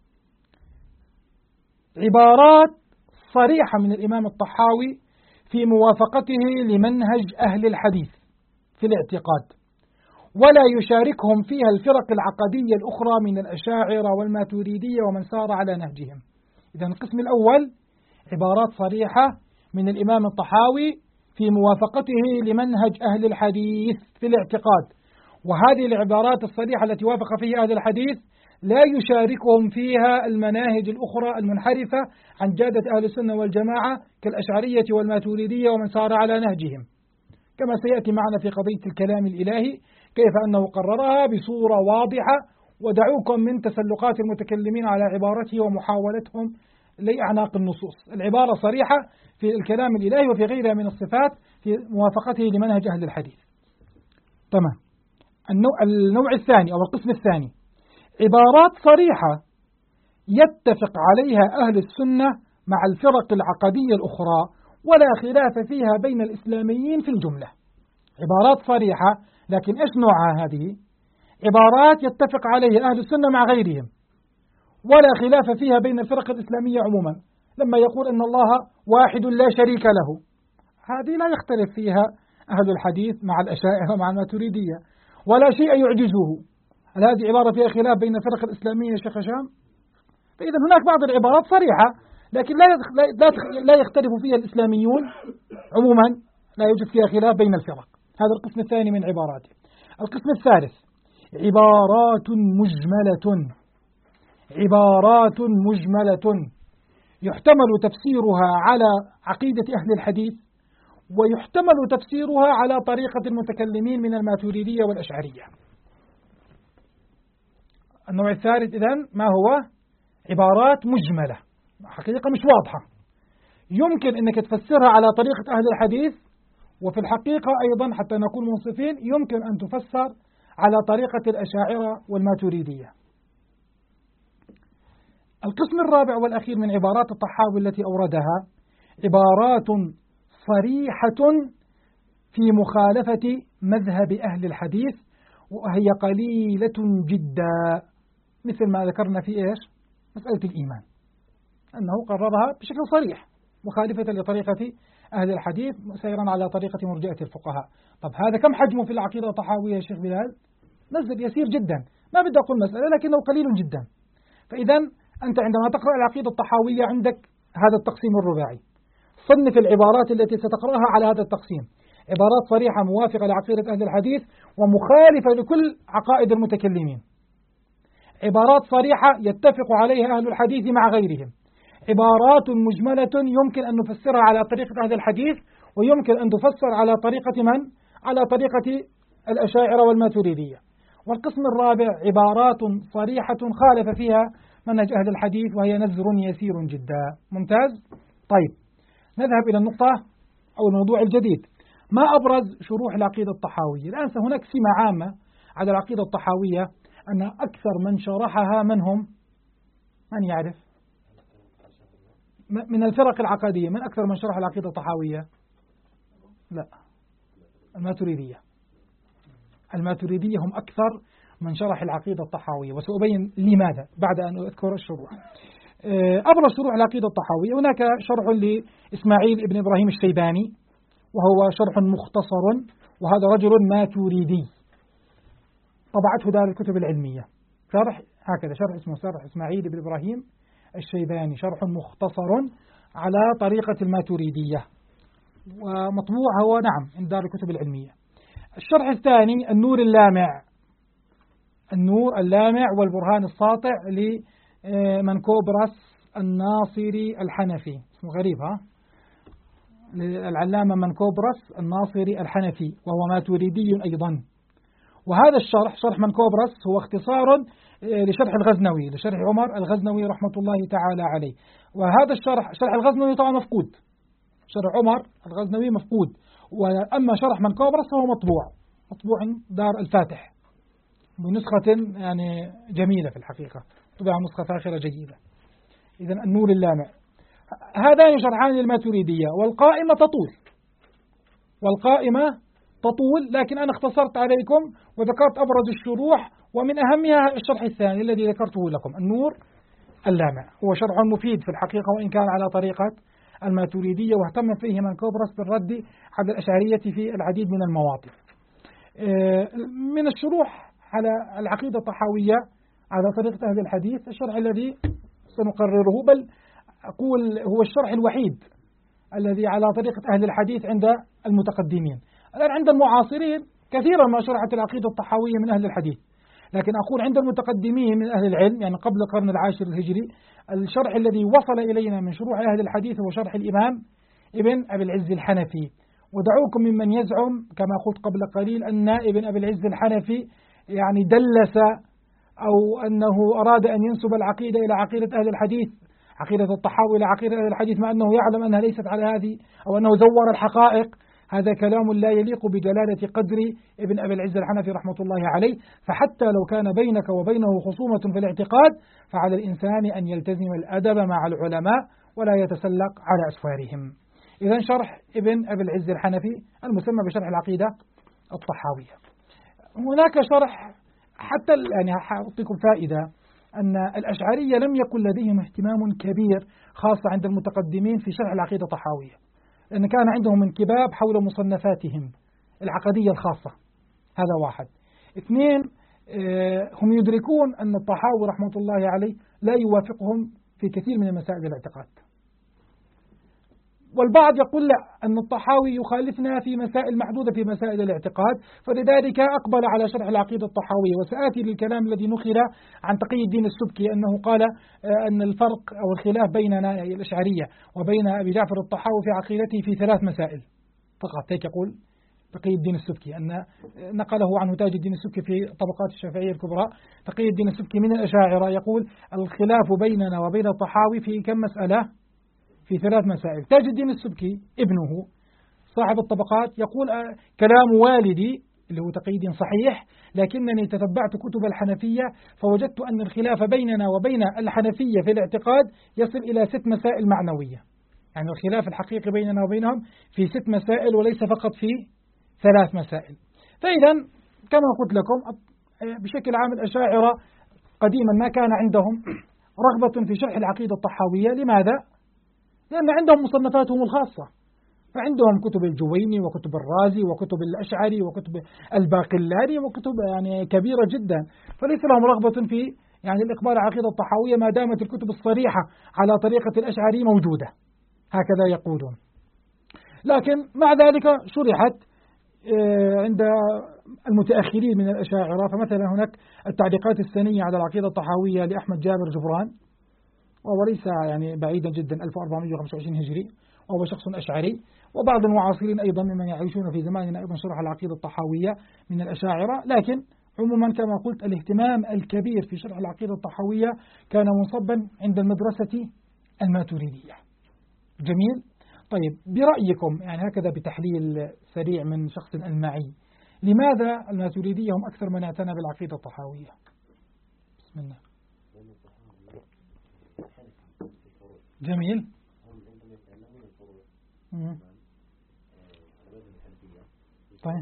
عبارات صريحة من الإمام الطحاوي في موافقته لمنهج أهل الحديث في الاعتقاد، ولا يشاركهم فيها الفرق العقدية الأخرى من الأشاعرة والماتريدية ومن سار على نهجهم. إذن القسم الأول عبارات صريحة من الإمام الطحاوي في موافقته لمنهج أهل الحديث في الاعتقاد، وهذه العبارات الصريحة التي وافق فيها أهل الحديث لا يشاركهم فيها المناهج الأخرى المنحرفة عن جادة أهل السنة والجماعة كالأشعرية والماتريدية ومن سار على نهجهم، كما سيأتي معنا في قضية الكلام الإلهي كيف أنه قررها بصورة واضحة، ودعوكم من تسلقات المتكلمين على عبارته ومحاولتهم لإعناق النصوص. العبارة صريحة في الكلام الإلهي وفي غيرها من الصفات في موافقته لمنهج أهل الحديث. تمام. النوع الثاني أو القسم الثاني عبارات صريحة يتفق عليها أهل السنة مع الفرق العقدية الأخرى ولا خلاف فيها بين الإسلاميين في الجملة. عبارات صريحة، لكن إيش نوعها هذه؟ عبارات يتفق عليها أهل السنة مع غيرهم ولا خلاف فيها بين الفرق الإسلامية عموما. لما يقول أن الله واحد لا شريك له، هذه لا يختلف فيها أهل الحديث مع الأشاعرة ومع الماتريدية ولا شيء يعجزه. هل هذه عبارة فيها خلاف بين الفرق الإسلامية يا شيخ هشام؟ فإذا هناك بعض العبارات صريحة لكن لا يختلف فيها الإسلاميون عموما، لا يوجد فيها خلاف بين الفرق. هذا القسم الثاني من عباراته. القسم الثالث عبارات مجملة. عبارات مجملة يحتمل تفسيرها على عقيدة أهل الحديث ويحتمل تفسيرها على طريقة المتكلمين من الماتريدية والأشعرية. النوع الثالث إذن ما هو؟ عبارات مجملة، حقيقة مش واضحة، يمكن أنك تفسرها على طريقة أهل الحديث، وفي الحقيقة أيضا حتى نكون منصفين يمكن أن تفسر على طريقة الأشاعرة والماتريدية. القسم الرابع والأخير من عبارات الطحاوي التي أوردها عبارات صريحة في مخالفة مذهب أهل الحديث وهي قليلة جدا، مثل ما ذكرنا في إيش؟ مسألة الإيمان، أنه قررها بشكل صريح مخالفة لطريقة أهل الحديث سيرا على طريقة مرجئة الفقهاء. طب هذا كم حجمه في العقيدة الطحاوية يا شيخ بلال؟ نزل يسير جدا، ما بدي أقول مسألة لكنه قليل جدا. فإذا أنت عندما تقرأ العقيدة الطحاوية عندك هذا التقسيم الرباعي، صنف العبارات التي ستقرأها على هذا التقسيم: عبارات صريحة موافقة لعقيدة أهل الحديث ومخالفة لكل عقائد المتكلمين، عبارات صريحة يتفق عليها أهل الحديث مع غيرهم، عبارات مجملة يمكن أن نفسرها على طريقة أهل الحديث ويمكن أن تفسر على طريقة من؟ على طريقة الأشاعرة والماتريدية. والقسم الرابع عبارات صريحة خالف فيها منهج أهل الحديث وهي نزر يسير جدا. ممتاز. طيب نذهب إلى النقطة أو الموضوع الجديد، ما أبرز شروح العقيدة الطحاوية؟ الآن هناك سمة عامة على العقيدة الطحاوية أن أكثر من شرحها من هم؟ من يعرف؟ من الفرق العقدية من أكثر من شرح العقيدة الطحاوية؟ لا، الماتريدية. الماتريدية هم أكثر من شرح العقيدة الطحاوية، وسأبين لماذا بعد أن أذكر الشروح. أبرز شروح العقيدة الطحاوية هناك شرح لإسماعيل ابن إبراهيم الشيباني وهو شرح مختصر، وهذا رجل ماتريدي طبعته دار الكتب العلمية، شرح هكذا، شرح اسمه شرح إسماعيل ابن إبراهيم الشيباني، شرح مختصر على طريقة الماتريدية ومطبوع هو نعم عند دار الكتب العلمية. الشرح الثاني النور اللامع، النور اللامع والبرهان الساطع لمنكوبرس الناصري الحنفي، اسمه غريب ها، للعلامة منكوبرس الناصري الحنفي وهو ماتريدي أيضا. وهذا الشرح شرح منكوبرس هو اختصار لشرح الغزنوي، لشرح عمر الغزنوي رحمة الله تعالى عليه. وهذا الشرح شرح الغزنوي طبعا مفقود، شرح عمر الغزنوي مفقود، وأما شرح منكوبرس فهو مطبوع دار الفاتح بنسخة يعني جميلة في الحقيقة، طبعا نسخة فاخرة جيدة. إذا النور اللامع. هذان شرحان للماتريدية، والقائمة تطول لكن أنا اختصرت عليكم وذكرت أبرز الشروح، ومن أهمها الشرح الثاني الذي ذكرته لكم النور اللامع، هو شرح مفيد في الحقيقة وإن كان على طريقة الماتريدية، واهتم فيه منكوبرس بالرد على الأشعرية في العديد من المواطن. من الشروح على العقيدة الطحاوية على طريقة أهل الحديث الشرح الذي سنقرره، بل أقول هو الشرح الوحيد الذي على طريقة أهل الحديث عند المتقدمين. الآن عند المعاصرين كثيرا ما شرحت العقيدة الطحاوية من أهل الحديث، لكن أقول عند المتقدمين من أهل العلم يعني قبل القرن العاشر الهجري، الشرح الذي وصل إلينا من شروح أهل الحديث هو شرح الإمام ابن أبي العز الحنفي. ودعوكم ممن يزعم كما قلت قبل قليل أن ابن أبي العز الحنفي يعني دلس أو أنه أراد أن ينسب العقيدة إلى عقيدة أهل الحديث، عقيدة الطحاوي إلى عقيدة أهل الحديث، مع أنه يعلم أنها ليست على هذه، أو أنه زور الحقائق. هذا كلام لا يليق بجلالة قدر ابن أبي العز الحنفي رحمة الله عليه. فحتى لو كان بينك وبينه خصومة في الاعتقاد فعلى الإنسان أن يلتزم الأدب مع العلماء ولا يتسلق على أسفارهم. إذن شرح ابن أبي العز الحنفي المسمى بشرح العقيدة الطحاوية. هناك شرح حتى يعني أعطيكم فائدة أن الأشعرية لم يكن لديهم اهتمام كبير خاصة عند المتقدمين في شرح العقيدة الطحاوية، لأن كان عندهم انكباب حول مصنفاتهم العقدية الخاصة. هذا واحد. اثنين، هم يدركون أن الطحاوي رحمة الله عليه لا يوافقهم في كثير من مسائل الاعتقاد، والبعض يقول لا، أن الطحاوي يخالفنا في مسائل محدودة في مسائل الاعتقاد، فلذلك أقبل على شرح العقيدة الطحاوية. وسآتي للكلام الذي نقل عن تقي الدين السبكي أنه قال أن الفرق أو الخلاف بيننا الأشعرية وبين أبي جعفر الطحاوي في عقيدته في 3 مسائل فقط. هيك يقول تقي الدين السبكي، أن نقله عنه تاج الدين السبكي في طبقات الشافعية الكبرى. تقي الدين السبكي من الأشاعرة يقول الخلاف بيننا وبين الطحاوي في كم مسألة؟ في 3 مسائل. تاج الدين السبكي ابنه صاحب الطبقات يقول كلام والدي اللي هو تقي الدين صحيح، لكنني تتبعت كتب الحنفية فوجدت أن الخلاف بيننا وبين الحنفية في الاعتقاد يصل إلى 6 مسائل معنوية، يعني الخلاف الحقيقي بيننا وبينهم في 6 مسائل وليس فقط في 3 مسائل. فإذا كما قلت لكم بشكل عام الأشاعرة قديما ما كان عندهم رغبة في شرح العقيدة الطحاوية. لماذا؟ لأن عندهم مصنفاتهم الخاصة، فعندهم كتب الجويني وكتب الرازي وكتب الأشعري وكتب الباقلاني وكتب يعني كبيرة جدا، فليس لهم رغبة في يعني الإقبال على العقيدة الطحاوية ما دامت الكتب الصريحة على طريقة الأشعري موجودة، هكذا يقولون. لكن مع ذلك شرحت عند المتأخرين من الأشاعرة. فمثلا هناك التعليقات السنية على العقيدة الطحاوية لأحمد جابر جبران، وهو ليس يعني بعيدا جدا 1425 هجري، وهو شخص أشعري. وبعض المعاصرين أيضا ممن يعيشون في زماننا أيضا شرح العقيدة الطحاوية من الأشاعرة. لكن عموما كما قلت الاهتمام الكبير في شرح العقيدة الطحاوية كان منصبا عند المدرسة الماتريدية. جميل. طيب برأيكم يعني هكذا بتحليل سريع من شخص ألمعي، لماذا الماتريدية هم أكثر من اعتنى بالعقيدة الطحاوية؟ بسم الله. جميل. طيب.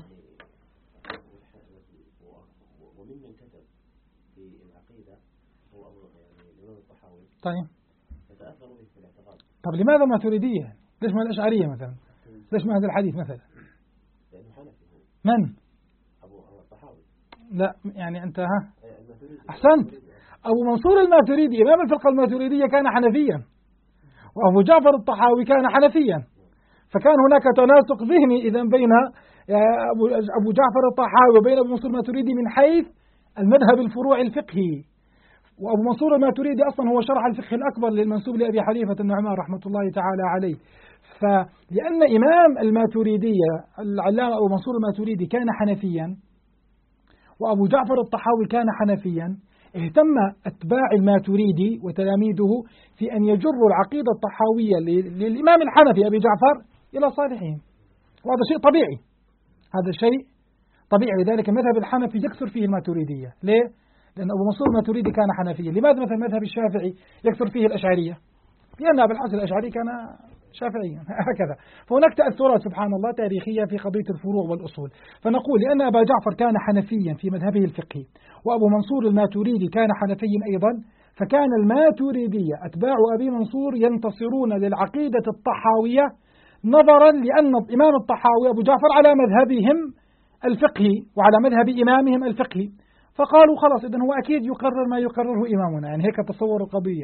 وممن كتب في العقيدة هو الإمام الطحاوي. طيب. فتأثروا به في الاعتقاد. طب لماذا الماتريدية؟ ليش ما الأشعرية مثلا؟ ليش ما هذا الحديث مثلا؟ لأنه حنفي. من؟ أبو الطحاوي. لا يعني أنت أحسنت. أبو منصور الماتريدي إمام الفرقة الماتريدية كان حنفيا، وأبو جعفر الطحاوي كان حنفيا، فكان هناك تناسق ذهني إذن بين أبو جعفر الطحاوي وبين أبو منصور الماتريدي من حيث المذهب الفروع الفقهي. وأبو منصور الماتريدي أصلا هو شرح الفقه الأكبر للمنسوب لأبي حنيفة النعمان رحمة الله تعالى عليه. فلأن إمام الماتريدية العلامة أبو منصور الماتريدي كان حنفيا وأبو جعفر الطحاوي كان حنفيا، اهتم أتباع الماتريدي وتلاميذه في أن يجروا العقيدة الطحاوية للإمام الحنفي أبي جعفر إلى صالحهم، وهذا شيء طبيعي، هذا شيء طبيعي. لذلك المذهب الحنفي يكثر فيه الماتريدية. ليه؟ لأن أبو منصور الماتريدي كان حنفيا. لماذا مثلا المذهب الشافعي يكثر فيه الأشعرية؟ لأن أبو الحسن الأشعري كان شافعيا هكذا. فهناك تأثرات سبحان الله تاريخية في قضية الفروع والأصول. فنقول لأن أبا جعفر كان حنفيا في مذهبه الفقهي، وأبو منصور الماتريدي كان حنفيا أيضا، فكان الماتريدية أتباع أبي منصور ينتصرون للعقيدة الطحاوية نظرا لأن الإمام الطحاوي أبو جعفر على مذهبهم الفقهي وعلى مذهب إمامهم الفقهي، فقالوا خلاص إذن هو أكيد يقرر ما يقرره إمامنا. يعني هيك تصور القضية،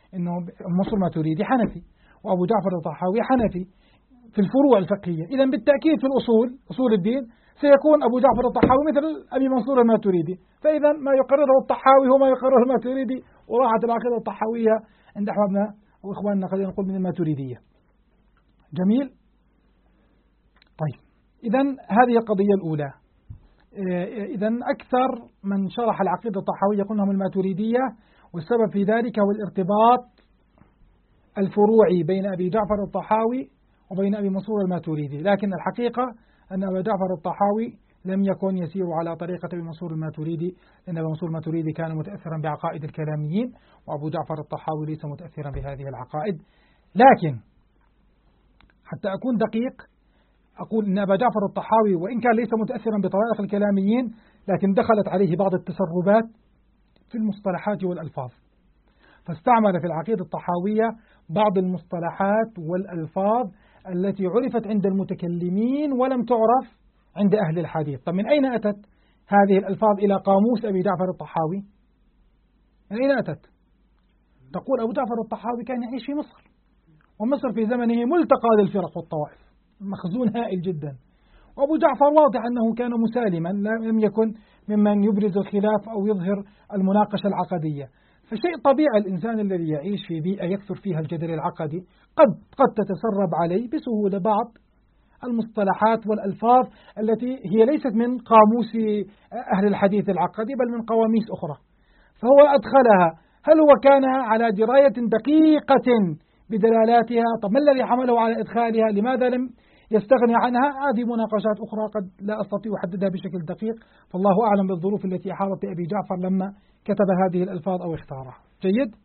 إنه منصور الماتريدي حنفي وأبو جعفر الطحاوي حنفي في الفروع الفقهية. إذا بالتأكيد في الأصول أصول الدين سيكون أبو جعفر الطحاوي مثل أبي منصور الماتريدي، فإذا ما يقرره الطحاوي هو ما يقرره الماتريدي، وراحت العقيدة الطحاوية عند أحبابنا وإخواننا خلينا نقول من الماتريدية. جميل. طيب إذا هذه القضية الأولى. إذا أكثر من شرح العقيدة الطحاوية قلنا هم الماتريدية، والسبب في ذلك هو الارتباط الفروعي بين أبي جعفر الطحاوي وبين أبي منصور الماتريدي، لكن الحقيقة أن أبا جعفر الطحاوي لم يكن يسير على طريقة أبي منصور الماتريدي، لأن أبي منصور الماتريدي كان متأثرا بعقائد الكلاميين، وأبو جعفر الطحاوي ليس متأثرا بهذه العقائد. لكن حتى أكون دقيق أقول أن أبا جعفر الطحاوي وإن كان ليس متأثرا بطرائق الكلاميين، لكن دخلت عليه بعض التسربات في المصطلحات والألفاظ، فاستعمل في العقيدة الطحاوية بعض المصطلحات والألفاظ التي عرفت عند المتكلمين ولم تعرف عند أهل الحديث. طب من أين أتت هذه الألفاظ إلى قاموس أبي جعفر الطحاوي؟ من أين أتت؟ تقول أبو جعفر الطحاوي كان يعيش في مصر، ومصر في زمنه ملتقى للفرق والطوائف، مخزون هائل جدا، وأبو جعفر واضح أنه كان مسالما، لم يكن ممن يبرز الخلاف أو يظهر المناقشة العقدية. فشيء طبيعي الإنسان الذي يعيش في بيئة يكثر فيها الجدل العقدي قد تتسرب عليه بسهولة بعض المصطلحات والألفاظ التي هي ليست من قاموس أهل الحديث العقدي بل من قواميس أخرى، فهو أدخلها. هل هو كان على دراية دقيقة بدلالاتها؟ طب ما الذي حمله على إدخالها؟ لماذا لم يستغني عنها؟ هذه مناقشات أخرى قد لا أستطيع أحددها بشكل دقيق، فالله أعلم بالظروف التي أحاطت بأبي جعفر لما كتب هذه الألفاظ أو اختارها. جيد؟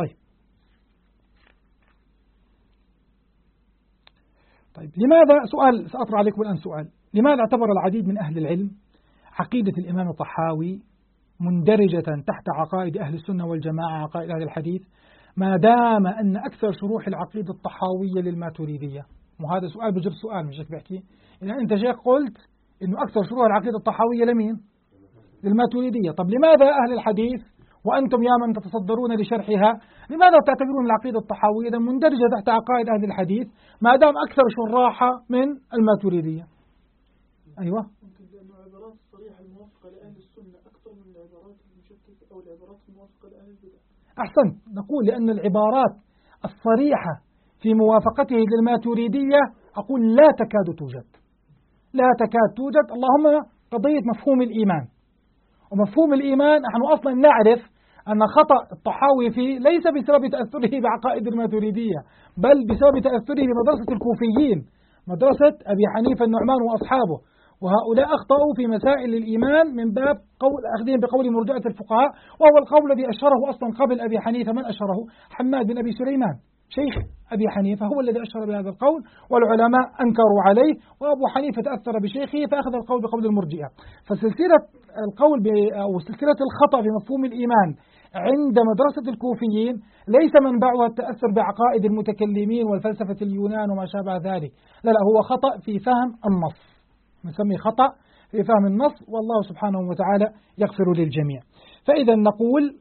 طيب لماذا، سؤال سأطرح عليكم الآن سؤال، لماذا اعتبر العديد من أهل العلم عقيدة الإمام الطحاوي مندرجة تحت عقائد أهل السنة والجماعة، عقائد أهل الحديث، ما دام أن أكثر شروح العقيدة الطحاوية للماتريدية؟ وهذا سؤال بجر سؤال مش بحكي، إذا أنت شيخ قلت إنه أكثر شروح العقيدة الطحاوية لمين؟ للماتريدية. طب لماذا أهل الحديث وأنتم يا من تتصدرون لشرحها لماذا تعتبرون العقيدة الطحاوية إذا مندرجة تحت عقائد أهل الحديث ما دام أكثر شراحة من الماتريدية؟ أيوة. ممكن لأن العبارات الصريحة الموافقة لأهل السنة أكثر من العبارات المشككة أو العبارات الموافقة لأهل البدع. أحسنت، نقول لأن العبارات الصريحة في موافقته للماتريدية أقول لا تكاد توجد، لا تكاد توجد. اللهم قضية مفهوم الإيمان، ومفهوم الإيمان نحن أصلا نعرف أن خطأ الطحاوي فيه ليس بسبب تأثره بعقائد الماتريدية بل بسبب تأثره بمدرسة الكوفيين، مدرسة أبي حنيفة النعمان وأصحابه، وهؤلاء أخطأوا في مسائل الإيمان من باب أخذهم بقول مرجئة الفقهاء، وهو القول الذي أشهره أصلا قبل أبي حنيفة. من أشهره؟ حماد بن أبي سليمان شيخ أبي حنيفة هو الذي أشهر بهذا القول، والعلماء أنكروا عليه، وأبو حنيفة تأثر بشيخه فأخذ القول بقول المرجئة. فسلسلة القول أو سلسلة الخطأ في مفهوم الإيمان عند مدرسة الكوفيين ليس منبعها التأثر بعقائد المتكلمين والفلسفة اليونان وما شابه ذلك، لا هو خطأ في فهم النص، نسميه خطأ في فهم النص، والله سبحانه وتعالى يغفر للجميع. فإذا نقول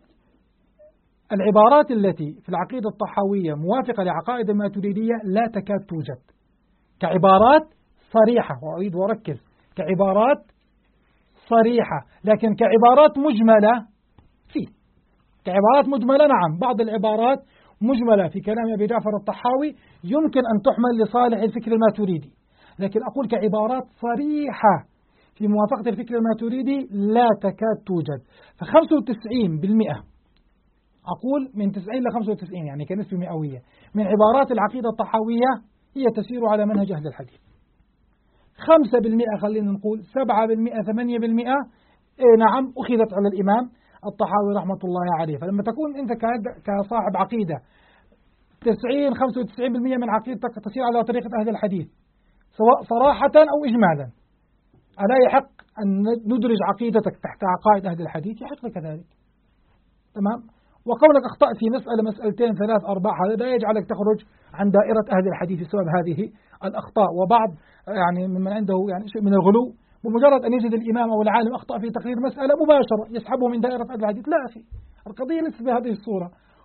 العبارات التي في العقيدة الطحاوية موافقة لعقائد الماتريدية لا تكاد توجد كعبارات صريحة، وأريد وأركز، كعبارات صريحة، لكن كعبارات مجملة كعبارات مجملة نعم، بعض العبارات مجملة في كلام أبي جعفر الطحاوي يمكن أن تحمل لصالح الفكر الماتريدي، لكن أقول كعبارات صريحة في موافقة الفكر الماتريدي لا تكاد توجد. ف95% أقول من 90 إلى 95 يعني كنسبة مئوية من عبارات العقيدة الطحاوية هي تسير على منهج أهل الحديث. 5% خلينا نقول 7% 8% نعم أخذت على الإمام الطحاوي رحمة الله عليه. فلما تكون أنت كصاحب عقيدة 90-95% من عقيدتك تسير على طريقة أهل الحديث سواء صراحة أو إجمالا، ألا يحق أن ندرج عقيدتك تحت عقائد أهل الحديث؟ يحق لك ذلك، تمام. وقولك أخطأت في مسألة مسألتين 3-4 هذا لا يجعلك تخرج عن دائرة أهل الحديث بسبب هذه الأخطاء. وبعض يعني ممن عنده يعني شيء من الغلو بمجرد أن يجد الإمام أو العالم أخطأ في تقرير مسألة مباشرة يسحبه من دائرة أهل الحديث. لا أخي، القضية ليست بهذه الصورة.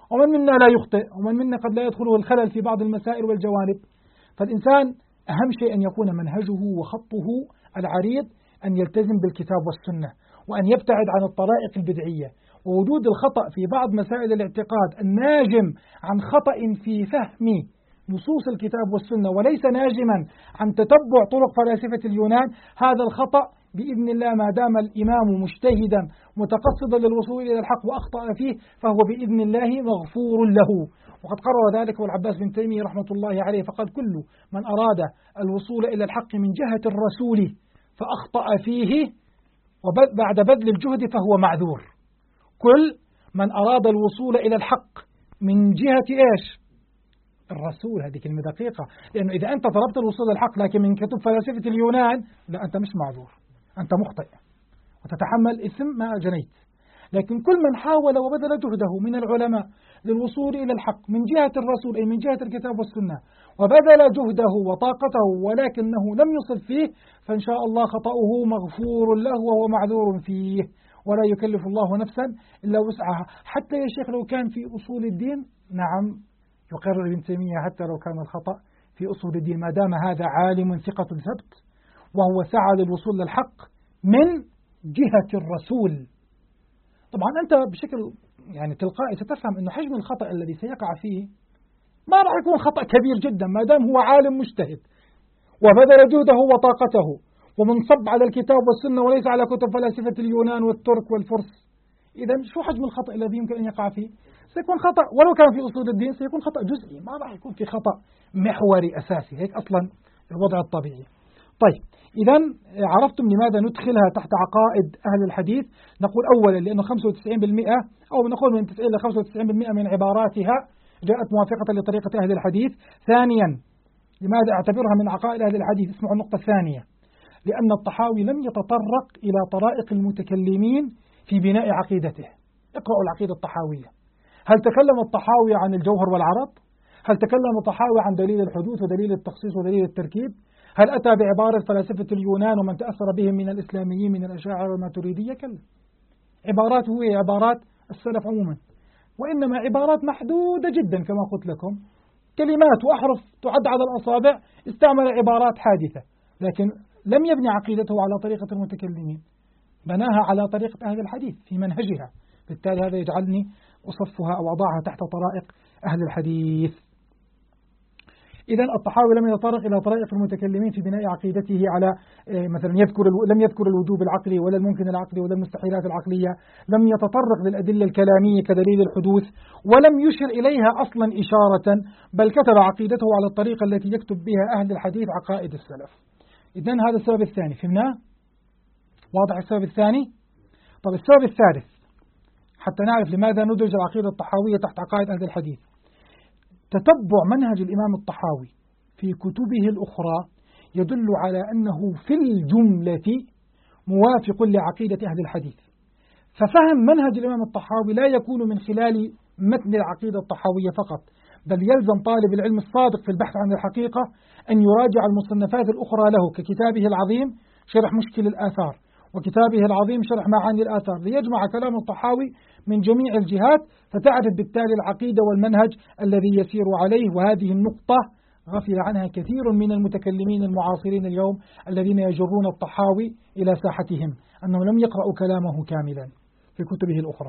ومن منا لا يخطئ، ومن منا قد لا يدخله الخلل في بعض المسائل والجوانب. فالإنسان أهم شيء أن يكون منهجه وخطه العريض أن يلتزم بالكتاب والسنة، وأن يبتعد عن الطرائق البدعية. ووجود الخطأ في بعض مسائل الاعتقاد الناجم عن خطأ في فهم نصوص الكتاب والسنة وليس ناجما عن تتبع طرق فلاسفة اليونان، هذا الخطأ بإذن الله ما دام الإمام مجتهدا متقصدا للوصول إلى الحق وأخطأ فيه فهو بإذن الله مغفور له. وقد قرر ذلك والعباس بن تيمية رحمة الله عليه فقال: كل من أراد الوصول إلى الحق من جهة الرسول فأخطأ فيه وبعد بذل الجهد فهو معذور. كل من أراد الوصول إلى الحق من جهة إيش؟ الرسول. هذه كلمة دقيقة، لأنه إذا أنت طلبت الوصول إلى الحق لكن من كتب فلاسفة اليونان، لا، أنت مش معذور، أنت مخطئ وتتحمل إثم ما جنيت. لكن كل من حاول وبذل جهده من العلماء للوصول إلى الحق من جهة الرسول أي من جهة الكتاب والسنة وبذل جهده وطاقته ولكنه لم يصل فيه، فإن شاء الله خطأه مغفور له وهو معذور فيه، ولا يكلف الله نفسا إلا وسعها. حتى يا شيخ لو كان في أصول الدين، نعم يقرر ابن تيمية حتى لو كان الخطأ في أصول الدين ما دام هذا عالم ثقة ثبت وهو سعى للوصول للحق من جهة الرسول. طبعا أنت بشكل يعني تلقائي ستفهم أنه حجم الخطأ الذي سيقع فيه ما راح يكون خطأ كبير جدا ما دام هو عالم مجتهد وبذل جهده وطاقته ومنصب على الكتاب والسنة وليس على كتب فلاسفة اليونان والترك والفرس. إذا شو حجم الخطأ الذي يمكن أن يقع فيه؟ سيكون خطأ ولو كان في أصول الدين سيكون خطأ جزئي، ما راح يكون في خطأ محوري أساسي. هيك أصلا الوضع الطبيعي. طيب إذا عرفتم لماذا ندخلها تحت عقائد أهل الحديث. نقول أولا لأنه 95% أو نقول من 90 إلى 95% من عباراتها جاءت موافقة لطريقة أهل الحديث. ثانيا لماذا أعتبرها من عقائد أهل الحديث؟ اسمعوا النقطة الثانية: لأن الطحاوي لم يتطرق إلى طرائق المتكلمين في بناء عقيدته. اقرأوا العقيدة الطحاوية. هل تكلم الطحاوي عن الجوهر والعرض؟ هل تكلم الطحاوي عن دليل الحدوث ودليل التخصيص ودليل التركيب؟ هل أتى بعبارة فلاسفة اليونان ومن تأثر بهم من الإسلاميين من الأشاعرة والماتريدية؟ كلا، عباراته هي عبارات السلف عموما، وإنما عبارات محدودة جدا كما قلت لكم، كلمات وأحرف تعد على الأصابع، استعمل عبارات حادثة، لكن لم يبني عقيدته على طريقة المتكلمين، بناها على طريقة أهل الحديث في منهجها. بالتالي هذا يجعلني أصفها أو أضعها تحت طرائق أهل الحديث. إذا الطحاوي لم يتطرق إلى طرائق المتكلمين في بناء عقيدته على مثلا لم يذكر الوجوب العقلي ولا الممكن العقلي ولا المستحيلات العقلية، لم يتطرق للأدلة الكلامية كدليل الحدوث، ولم يشر إليها أصلا إشارة، بل كتب عقيدته على الطريقة التي يكتب بها أهل الحديث عقائد السلف. إذن هذا السبب الثاني، فهمناه؟ واضح السبب الثاني؟ طب السبب الثالث حتى نعرف لماذا ندرج العقيدة الطحاوية تحت عقائد أهل الحديث: تتبع منهج الإمام الطحاوي في كتبه الأخرى يدل على أنه في الجملة موافق لعقيدة أهل الحديث. ففهم منهج الإمام الطحاوي لا يكون من خلال متن العقيدة الطحاوية فقط، بل يلزم طالب العلم الصادق في البحث عن الحقيقة أن يراجع المصنفات الأخرى له ككتابه العظيم شرح مشكل الآثار وكتابه العظيم شرح معاني الآثار، ليجمع كلام الطحاوي من جميع الجهات فتعرف بالتالي العقيدة والمنهج الذي يسير عليه. وهذه النقطة غفل عنها كثير من المتكلمين المعاصرين اليوم الذين يجرون الطحاوي إلى ساحتهم، أنهم لم يقرأوا كلامه كاملا في كتبه الأخرى.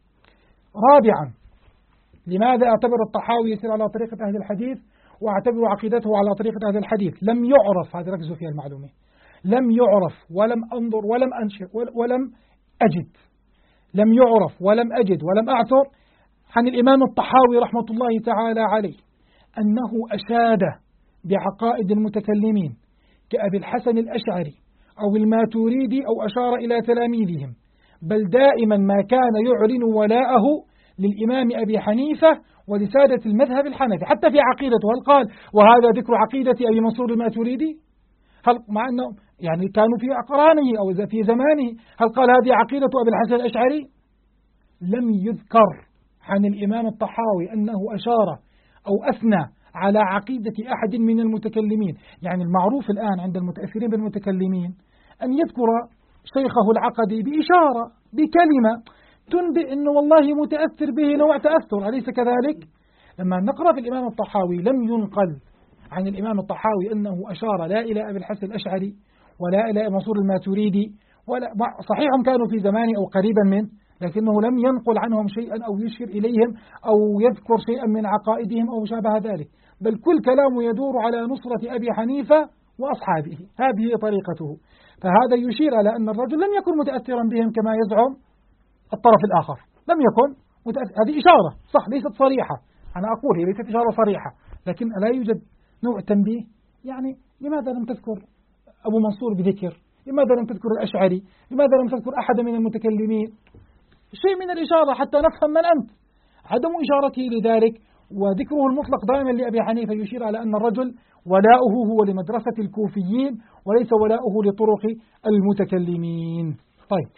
رابعا، لماذا أعتبر الطحاوي يسير على طريقة أهل الحديث وأعتبر عقيدته على طريقة أهل الحديث؟ لم يعرف، هذا ركزوا فيها المعلومة، لم يعرف ولم أنظر ولم أنشئ ولم أجد، لم يعرف ولم أجد ولم أعثر عن الإمام الطحاوي رحمة الله تعالى عليه أنه أشاد بعقائد المتكلمين كأبي الحسن الأشعري أو الماتوريدي أو أشار إلى تلاميذهم، بل دائما ما كان يعلن ولاءه للإمام أبي حنيفة ولسادة المذهب الحنفي حتى في عقيدته. هل قال وهذا ذكر عقيدة أبي منصور الماتوريدي؟ هل مع أنه يعني كانوا في أقرانه أو في زمانه، هل قال هذه عقيدة أبي الحسن الأشعري؟ لم يذكر عن الإمام الطحاوي أنه أشار أو أثنى على عقيدة أحد من المتكلمين. يعني المعروف الآن عند المتأثرين بالمتكلمين أن يذكر شيخه العقدي بإشارة بكلمة، تنبئ أنه والله متأثر به نوع تأثر، أليس كذلك؟ لما نقرأ في الإمام الطحاوي لم ينقل عن الإمام الطحاوي أنه أشار لا إلى أبي الحسن الأشعري ولا إلى منصور الماتريدي، ولا صحيح كانوا في زمانه أو قريبا منه، لكنه لم ينقل عنهم شيئا أو يشير إليهم أو يذكر شيئا من عقائدهم أو شابه ذلك، بل كل كلامه يدور على نصرة أبي حنيفة وأصحابه، هذه طريقته. فهذا يشير على أن الرجل لم يكن متأثرا بهم كما يزعم الطرف الآخر، لم يكن متأثر. هذه إشارة صح ليست صريحة، أنا أقول هي ليست إشارة صريحة، لكن لا يوجد نوع تنبيه. يعني لماذا لم تذكر أبو منصور بذكر؟ لماذا لم تذكر الأشعري؟ لماذا لم تذكر أحد من المتكلمين؟ شيء من الإشارة حتى نفهم من أنت. عدم إشارته لذلك وذكره المطلق دائما لأبي حنيفة يشير على أن الرجل ولاؤه هو لمدرسة الكوفيين وليس ولاؤه لطرق المتكلمين. طيب،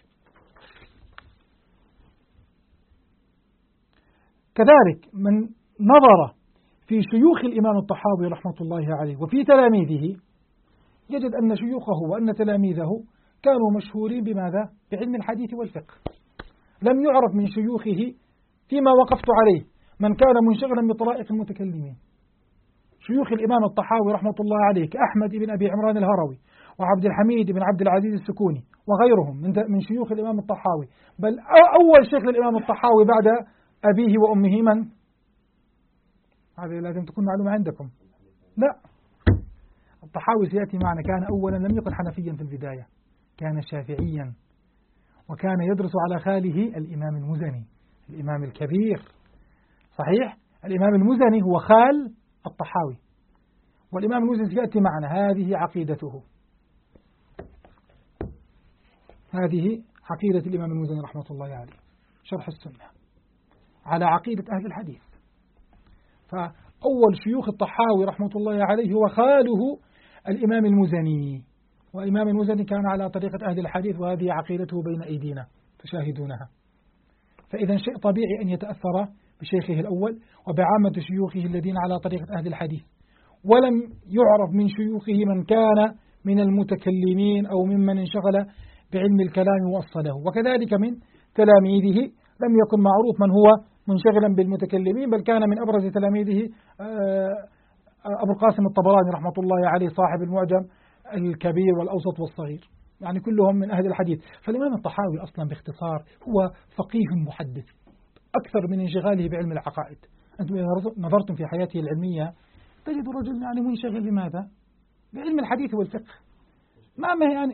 كذلك من نظر في شيوخ الإمام الطحاوي رحمة الله عليه وفي تلاميذه يجد أن شيوخه وأن تلاميذه كانوا مشهورين بماذا؟ بعلم الحديث والفقه. لم يعرف من شيوخه فيما وقفت عليه من كان منشغلا بطرائق المتكلمين. شيوخ الإمام الطحاوي رحمة الله عليه كأحمد بن أبي عمران الهروي وعبد الحميد بن عبد العزيز السكوني وغيرهم من شيوخ الإمام الطحاوي، بل أول شيخ للإمام الطحاوي بعد أبيه وأمه من؟ هذه لازم تكون معلومة عندكم. لا، الطحاوي سيأتي معنا كان أولا لم يكن حنفيا في البداية، كان شافعيا، وكان يدرس على خاله الإمام المزني الإمام الكبير. صحيح، الإمام المزني هو خال الطحاوي، والإمام المزني سيأتي معنا. هذه عقيدته، هذه عقيدة الإمام المزني رحمة الله عليه، شرح السنة على عقيدة أهل الحديث. فأول شيوخ الطحاوي رحمة الله عليه هو خاله الإمام المزني، وإمام المزني كان على طريقة أهل الحديث، وهذه عقيدته بين أيدينا تشاهدونها. فإذا شيء طبيعي أن يتأثر بشيخه الأول وبعامة شيوخه الذين على طريقة أهل الحديث، ولم يعرف من شيوخه من كان من المتكلمين أو ممن انشغل بعلم الكلام وأصله. وكذلك من تلاميذه لم يكن معروف من هو منشغلا بالمتكلمين، بل كان من أبرز تلاميذه أبو القاسم الطبراني رحمة الله عليه صاحب المعجم الكبير والأوسط والصغير، يعني كلهم من أهل الحديث. فالإمام الطحاوي أصلا باختصار هو فقيه محدث أكثر من انشغاله بعلم العقائد. أنتم إذا نظرتم في حياته العلمية تجد رجل يعني منشغل بماذا؟ بعلم الحديث والفقه. ما يعني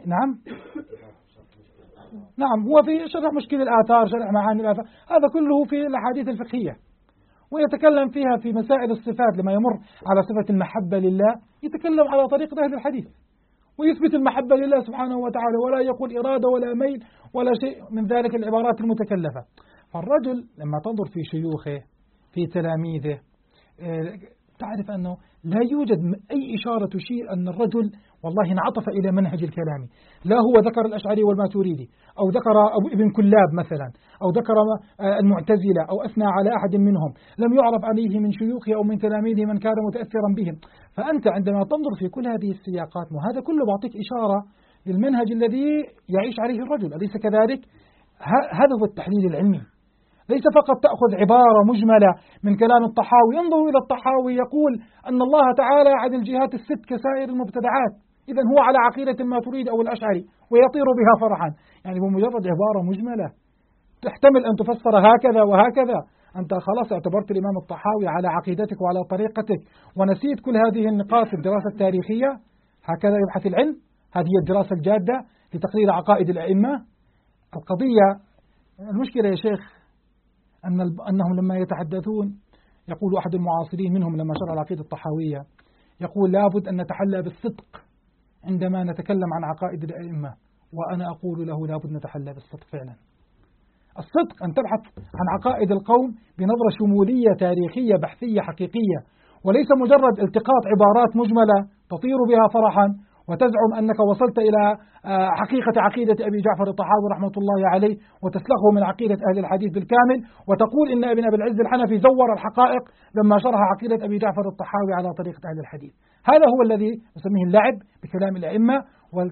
نعم هو في شرح مشكل الآثار، شرح معاني الآثار، هذا كله في الأحاديث الفقهية، ويتكلم فيها في مسائل الصفات. لما يمر على صفة المحبة لله يتكلم على طريقة أهل الحديث ويثبت المحبة لله سبحانه وتعالى، ولا يقول إرادة ولا ميل ولا شيء من ذلك العبارات المتكلفة. فالرجل لما تنظر في شيوخه في تلاميذه تعرف أنه لا يوجد أي إشارة تشير أن الرجل والله انعطف إلى منهج الكلام. لا هو ذكر الأشعري والماتريدي أو ذكر أبو ابن كلاب مثلا أو ذكر المعتزلة أو أثنى على أحد منهم، لم يعرف عليه من شيوخه أو من تلاميذه من كان متأثرا بهم. فأنت عندما تنظر في كل هذه السياقات وهذا كله بعطيك إشارة للمنهج الذي يعيش عليه الرجل، أليس كذلك؟ هذا هو التحليل العلمي، ليس فقط تأخذ عبارة مجملة من كلام الطحاوي. انظروا إلى الطحاوي يقول أن الله تعالى عن الجهات الست كسائر المبتدعات، إذا هو على عقيدة ما تريد أو الأشعري ويطير بها فرحا. يعني بمجرد عبارة مجملة تحتمل أن تفسر هكذا وهكذا، أنت خلاص اعتبرت الإمام الطحاوي على عقيدتك وعلى طريقتك ونسيت كل هذه النقاط في الدراسة التاريخية. هكذا يبحث العلم، هذه هي الدراسة الجادة لتقرير عقائد الأئمة. القضية المشكلة يا شيخ أنهم لما يتحدثون يقول أحد المعاصرين منهم لما شرح العقيدة الطحاوية يقول لابد أن نتحلى بالصدق عندما نتكلم عن عقائد الأئمة، وأنا أقول له لابد نتحلى بالصدق فعلا. الصدق أن تبحث عن عقائد القوم بنظرة شمولية تاريخية بحثية حقيقية، وليس مجرد التقاط عبارات مجملة تطير بها فرحا وتزعم أنك وصلت إلى حقيقة عقيدة أبي جعفر الطحاوي رحمة الله عليه وتسلخه من عقيدة أهل الحديث بالكامل، وتقول إن ابن أبي العز الحنفي زور الحقائق لما شرح عقيدة أبي جعفر الطحاوي على طريقة أهل الحديث. هذا هو الذي نسميه اللعب بكلام الأئمة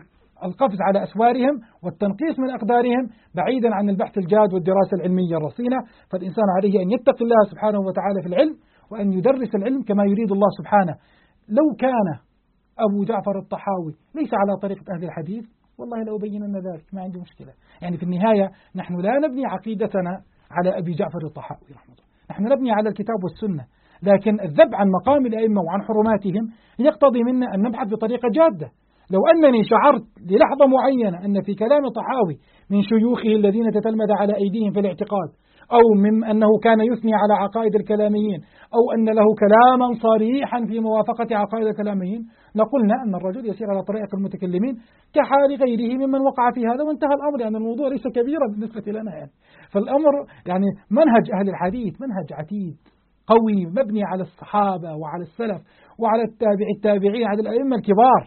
القفز على أسوارهم والتنقيص من أقدارهم بعيدا عن البحث الجاد والدراسة العلمية الرصينة. فالإنسان عليه أن يتقي الله سبحانه وتعالى في العلم وأن يدرس العلم كما يريد الله سبحانه. لو كان أبو جعفر الطحاوي ليس على طريقة أهل الحديث والله لو بيننا ذلك ما عندي مشكلة. يعني في النهاية نحن لا نبني عقيدتنا على أبي جعفر الطحاوي رحمه الله، نحن نبني على الكتاب والسنة، لكن الذب عن مقام الأئمة وعن حرماتهم يقتضي منا أن نبحث بطريقة جادة. لو أنني شعرت للحظة معينة أن في كلام طحاوي من شيوخه الذين تتلمذ على أيديهم في الاعتقاد أو من أنه كان يثني على عقائد الكلاميين أو أن له كلاما صريحا في موافقة عقائد الكلاميين لقلنا أن الرجل يسير على طريقة المتكلمين كحال غيره ممن وقع في هذا وانتهى الأمر. يعني الموضوع ليس كبيرا بالنسبة لنا يعني. فالأمر يعني منهج أهل الحديث منهج عتيد قوي مبني على الصحابة وعلى السلف وعلى التابعين على الأئمة الكبار.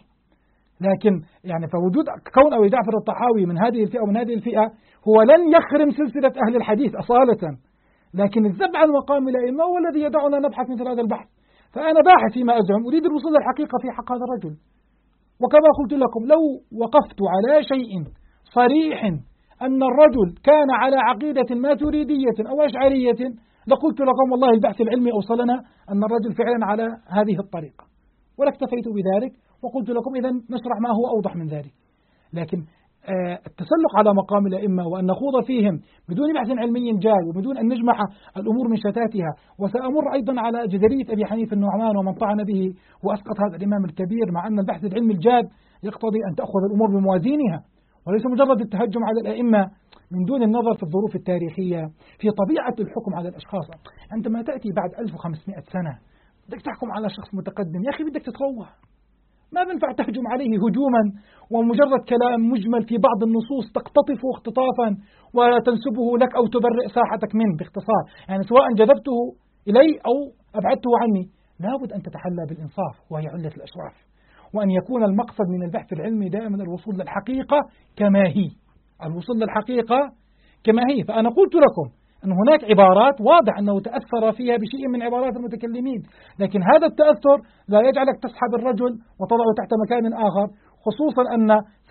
لكن يعني فوجود كون أبي جعفر الطحاوي من هذه الفئة ومن هذه الفئة هو لن يخرم سلسلة أهل الحديث أصالة، لكن الذب عن مقام الأئمة هو الذي يدعنا نبحث مثل هذا البحث. فأنا باحث فيما أزعم أريد الوصول للحقيقة في حق هذا الرجل. وكما قلت لكم لو وقفت على شيء صريح أن الرجل كان على عقيدة ماتريدية أو أشعرية لقلت لكم والله البحث العلمي أوصلنا أن الرجل فعلا على هذه الطريقة ولاكتفيت بذلك وقلت لكم إذن نشرح ما هو أوضح من ذلك. لكن التسلق على مقام الأئمة وأن نخوض فيهم بدون بحث علمي جاد وبدون أن نجمع الأمور من شتاتها. وسأمر أيضا على جدلية أبي حنيفة النعمان ومن طعن به وأسقط هذا الإمام الكبير، مع أن البحث العلمي الجاد يقتضي أن تأخذ الأمور بموازينها وليس مجرد التهجم على الأئمة من دون النظر في الظروف التاريخية في طبيعة الحكم على الأشخاص. عندما تأتي بعد 1500 سنة بدك تحكم على شخص متقدم يا أخي بدك تتروى، ما بنفع تهجم عليه هجوما ومجرد كلام مجمل في بعض النصوص تقتطفه اختطافا وتنسبه لك أو تبرئ ساحتك منه باختصار. يعني سواء جذبته إلي أو أبعدته عني لابد أن تتحلى بالإنصاف وهي علة الأشراف، وأن يكون المقصد من البحث العلمي دائما الوصول للحقيقة كما هي، الوصول للحقيقة كما هي. فأنا قلت لكم أن هناك عبارات واضح أنه تأثر فيها بشيء من عبارات المتكلمين، لكن هذا التأثر لا يجعلك تسحب الرجل وتضعه تحت مكان آخر، خصوصا أن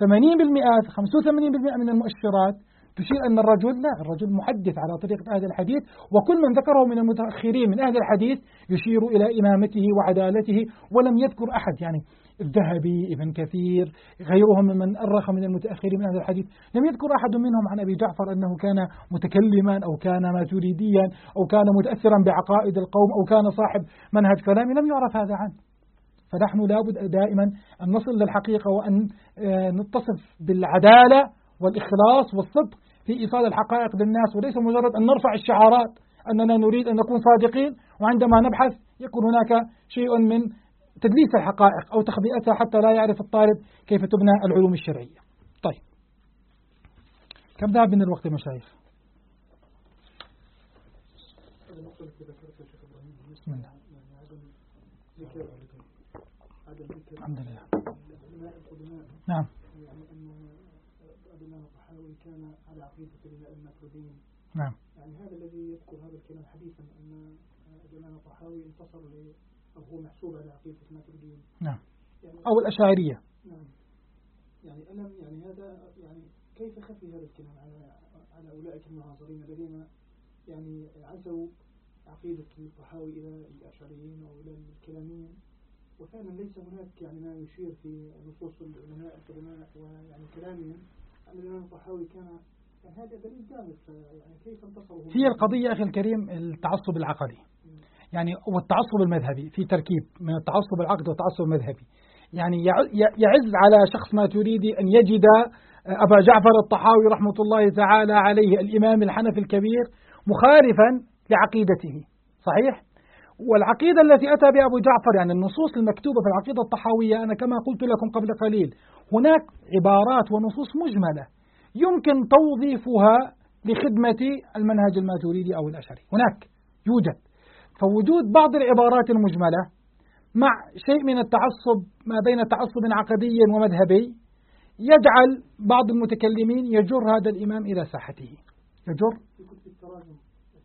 80% 85% من المؤشرات تشير أن الرجل لا، الرجل محدث على طريقة أهل الحديث، وكل من ذكره من المتأخرين من أهل الحديث يشير إلى إمامته وعدالته، ولم يذكر أحد يعني الذهبي ابن كثير غيرهم ممن أرخ من المتأخرين من أهل الحديث لم يذكر أحد منهم عن أبي جعفر أنه كان متكلما أو كان ماتريديا أو كان متأثرا بعقائد القوم أو كان صاحب منهج كلامي، لم يعرف هذا عنه. فنحن لابد دائما أن نصل للحقيقة وأن نتصف بالعدالة والإخلاص والصدق في إيصال الحقائق للناس، وليس مجرد أن نرفع الشعارات أننا نريد أن نكون صادقين وعندما نبحث يكون هناك شيء من تدليس الحقائق أو تخبئتها حتى لا يعرف الطالب كيف تبنى العلوم الشرعية. طيب كم ذهب من الوقت يا مشايخ؟ بسم الله. الحمد لله. نعم. كان على عقيدة الإمام الطحاوي. نعم. يعني هذا الذي يذكر هذا الكلام حديثا أن الإمام الطحاوي انتصر أو هو محسوب على عقيدة الماتريديين. نعم. يعني أو الأشاعرية. نعم. يعني ألم يعني هذا يعني كيف خفي هذا الكلام على أولئك المعاصرين الذين يعني عزوا عقيدة الطحاوي إلى الأشاعريين أو إلى الكلاميين، وفعلا ليس هناك يعني ما يشير في نصوص العلماء القدماء ويعني كلامهم أن الإمام الطحاوي كان يعني هذا دليل جامد. يعني كيف انتصروا؟ هي القضية أخي الكريم التعصب العقدي يعني والتعصب المذهبي في تركيب من التعصب العقدي والتعصب المذهبي. يعني يعز على شخص ما تريد أن يجد أبا جعفر الطحاوي رحمة الله تعالى عليه الإمام الحنفي الكبير مخالفا لعقيدته، صحيح؟ والعقيدة التي أتى بها أبو جعفر يعني النصوص المكتوبة في العقيدة الطحاوية أنا كما قلت لكم قبل قليل هناك عبارات ونصوص مجملة يمكن توظيفها لخدمة المنهج الماتريدي أو الأشعري، هناك يوجد. فوجود بعض العبارات المجملة مع شيء من التعصب ما بين تعصب عقدي ومذهبي يجعل بعض المتكلمين يجر هذا الإمام إلى ساحته، يجر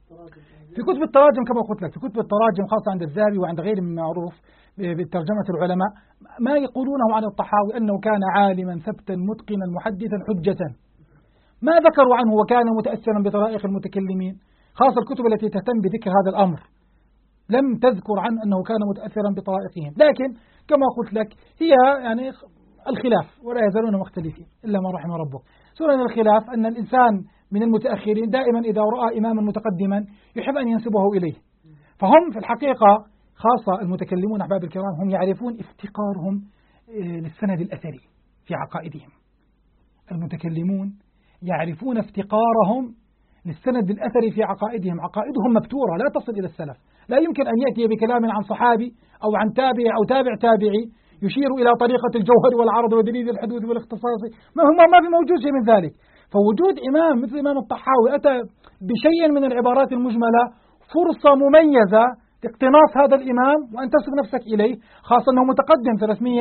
في كتب التراجم كما قلت لك، في كتب التراجم خاصة عند الذهبي وعند غيره من معروف بترجمة العلماء ما يقولونه عن الطحاوي أنه كان عالما ثبتا متقنا محدثا حجة، ما ذكروا عنه وكان متأثرا بطرائق المتكلمين، خاصة الكتب التي تهتم بذكر هذا الأمر لم تذكر عن أنه كان متأثرا بطرائقهم. لكن كما قلت لك هي يعني الخلاف ولا يزالون مختلفين إلا ما رحم ربك. سورة الخلاف أن الإنسان من المتأخرين دائما إذا رأى إماما متقدما يحب أن ينسبه إليه، فهم في الحقيقة خاصة المتكلمون أحباب الكرام هم يعرفون افتقارهم للسند الأثري في عقائدهم. المتكلمون يعرفون افتقارهم للسند الأثري في عقائدهم، عقائدهم مبتورة لا تصل إلى السلف، لا يمكن أن يأتي بكلام عن صحابي أو عن تابع أو تابع تابعي يشير إلى طريقة الجوهر والعرض ودليل الحدوث والاختصاص، ما في موجود شيء من ذلك. فوجود إمام مثل إمام الطحاوي أتى بشيء من العبارات المجملة فرصة مميزة لاقتناص هذا الإمام وأن تنسب نفسك إليه، خاصة أنه متقدم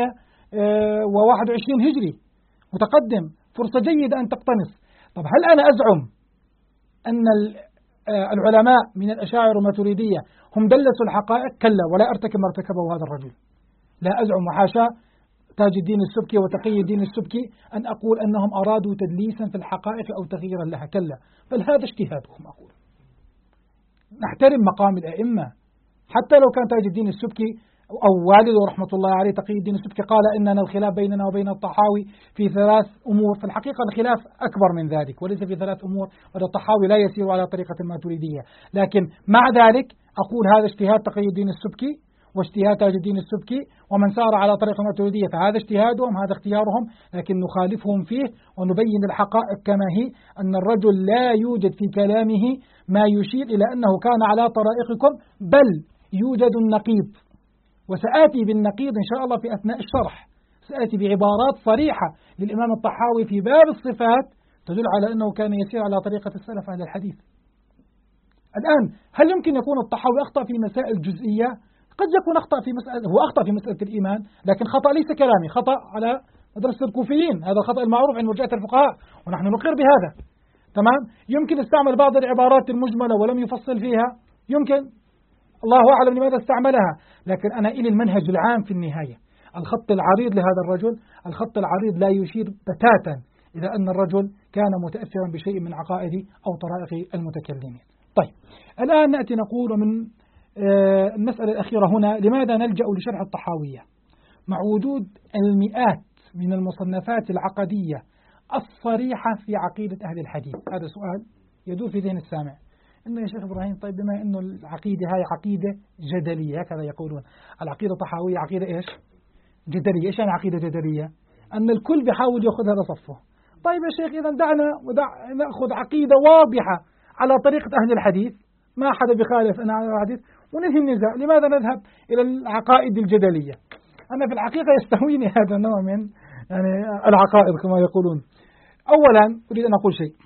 321 هجري، متقدم، فرصة جيدة أن تقتنص. طب هل أنا أزعم أن العلماء من الأشاعرة والماتريدية هم دلسوا الحقائق؟ كلا، ولا أرتكب ما ارتكبه هذا الرجل، لا أزعم وحاشا تاج الدين السبكي وتقي الدين السبكي أن أقول أنهم أرادوا تدليسا في الحقائق أو تغييرا لها، كلا، بل هذا اجتهادهم. أقول نحترم مقام الأئمة، حتى لو كان تاج الدين السبكي أو والده رحمة الله عليه تقي الدين السبكي قال إننا الخلاف بيننا وبين الطحاوي في 3 أمور، في الحقيقة الخلاف أكبر من ذلك وليس في 3 أمور، والطحاوي لا يسير على طريقة الماتريدية. لكن مع ذلك أقول هذا اجتهاد تقي الدين السبكي واجتهاد تاج الدين السبكي، ومن سار على طريق الماتريدية فهذا اجتهادهم، هذا اختيارهم، لكن نخالفهم فيه ونبين الحقائق كما هي، أن الرجل لا يوجد في كلامه ما يشير إلى أنه كان على طرائقكم، بل يوجد النقيض، وسآتي بالنقيض إن شاء الله في أثناء الشرح، سآتي بعبارات صريحة للإمام الطحاوي في باب الصفات تدل على أنه كان يسير على طريقة السلف أهل الحديث. الآن هل يمكن يكون الطحاوي أخطأ في مسائل جزئية؟ قد يكون أخطأ في مسألة، هو أخطأ في مسألة الإيمان، لكن خطأ ليس كلامي، خطأ على مدرسة الكوفيين، هذا الخطأ المعروف عند مرجئة الفقهاء ونحن نقر بهذا. تمام؟ يمكن استعمل بعض العبارات المجملة ولم يفصل فيها، يمكن، الله أعلم لماذا استعملها، لكن أنا إلي المنهج العام في النهاية. الخط العريض لهذا الرجل، الخط العريض لا يشير بتاتا إلى أن الرجل كان متأثرا بشيء من عقائد أو طرائق المتكلمين. طيب، الآن نأتي نقول من المسألة الأخيرة هنا، لماذا نلجأ لشرح الطحاوية مع وجود المئات من المصنفات العقدية الصريحة في عقيدة أهل الحديث؟ هذا سؤال يدور في ذهن السامع، إنه يا شيخ إبراهيم طيب بما إنه العقيدة هاي عقيدة جدلية، هكذا يقولون العقيدة الطحاوية عقيدة إيش؟ جدلية. إيش يعني عقيدة جدلية؟ أن الكل بيحاول يأخذها لصفه. طيب يا شيخ إذا دعنا نأخذ عقيدة واضحة على طريقة أهل الحديث، ما حدا بخالف أنا على الحديث، وننهي النزاع. لماذا نذهب إلى العقائد الجدلية؟ أنا في الحقيقة يستهويني هذا النوع من يعني العقائد كما يقولون. أولا أريد أن أقول شيء،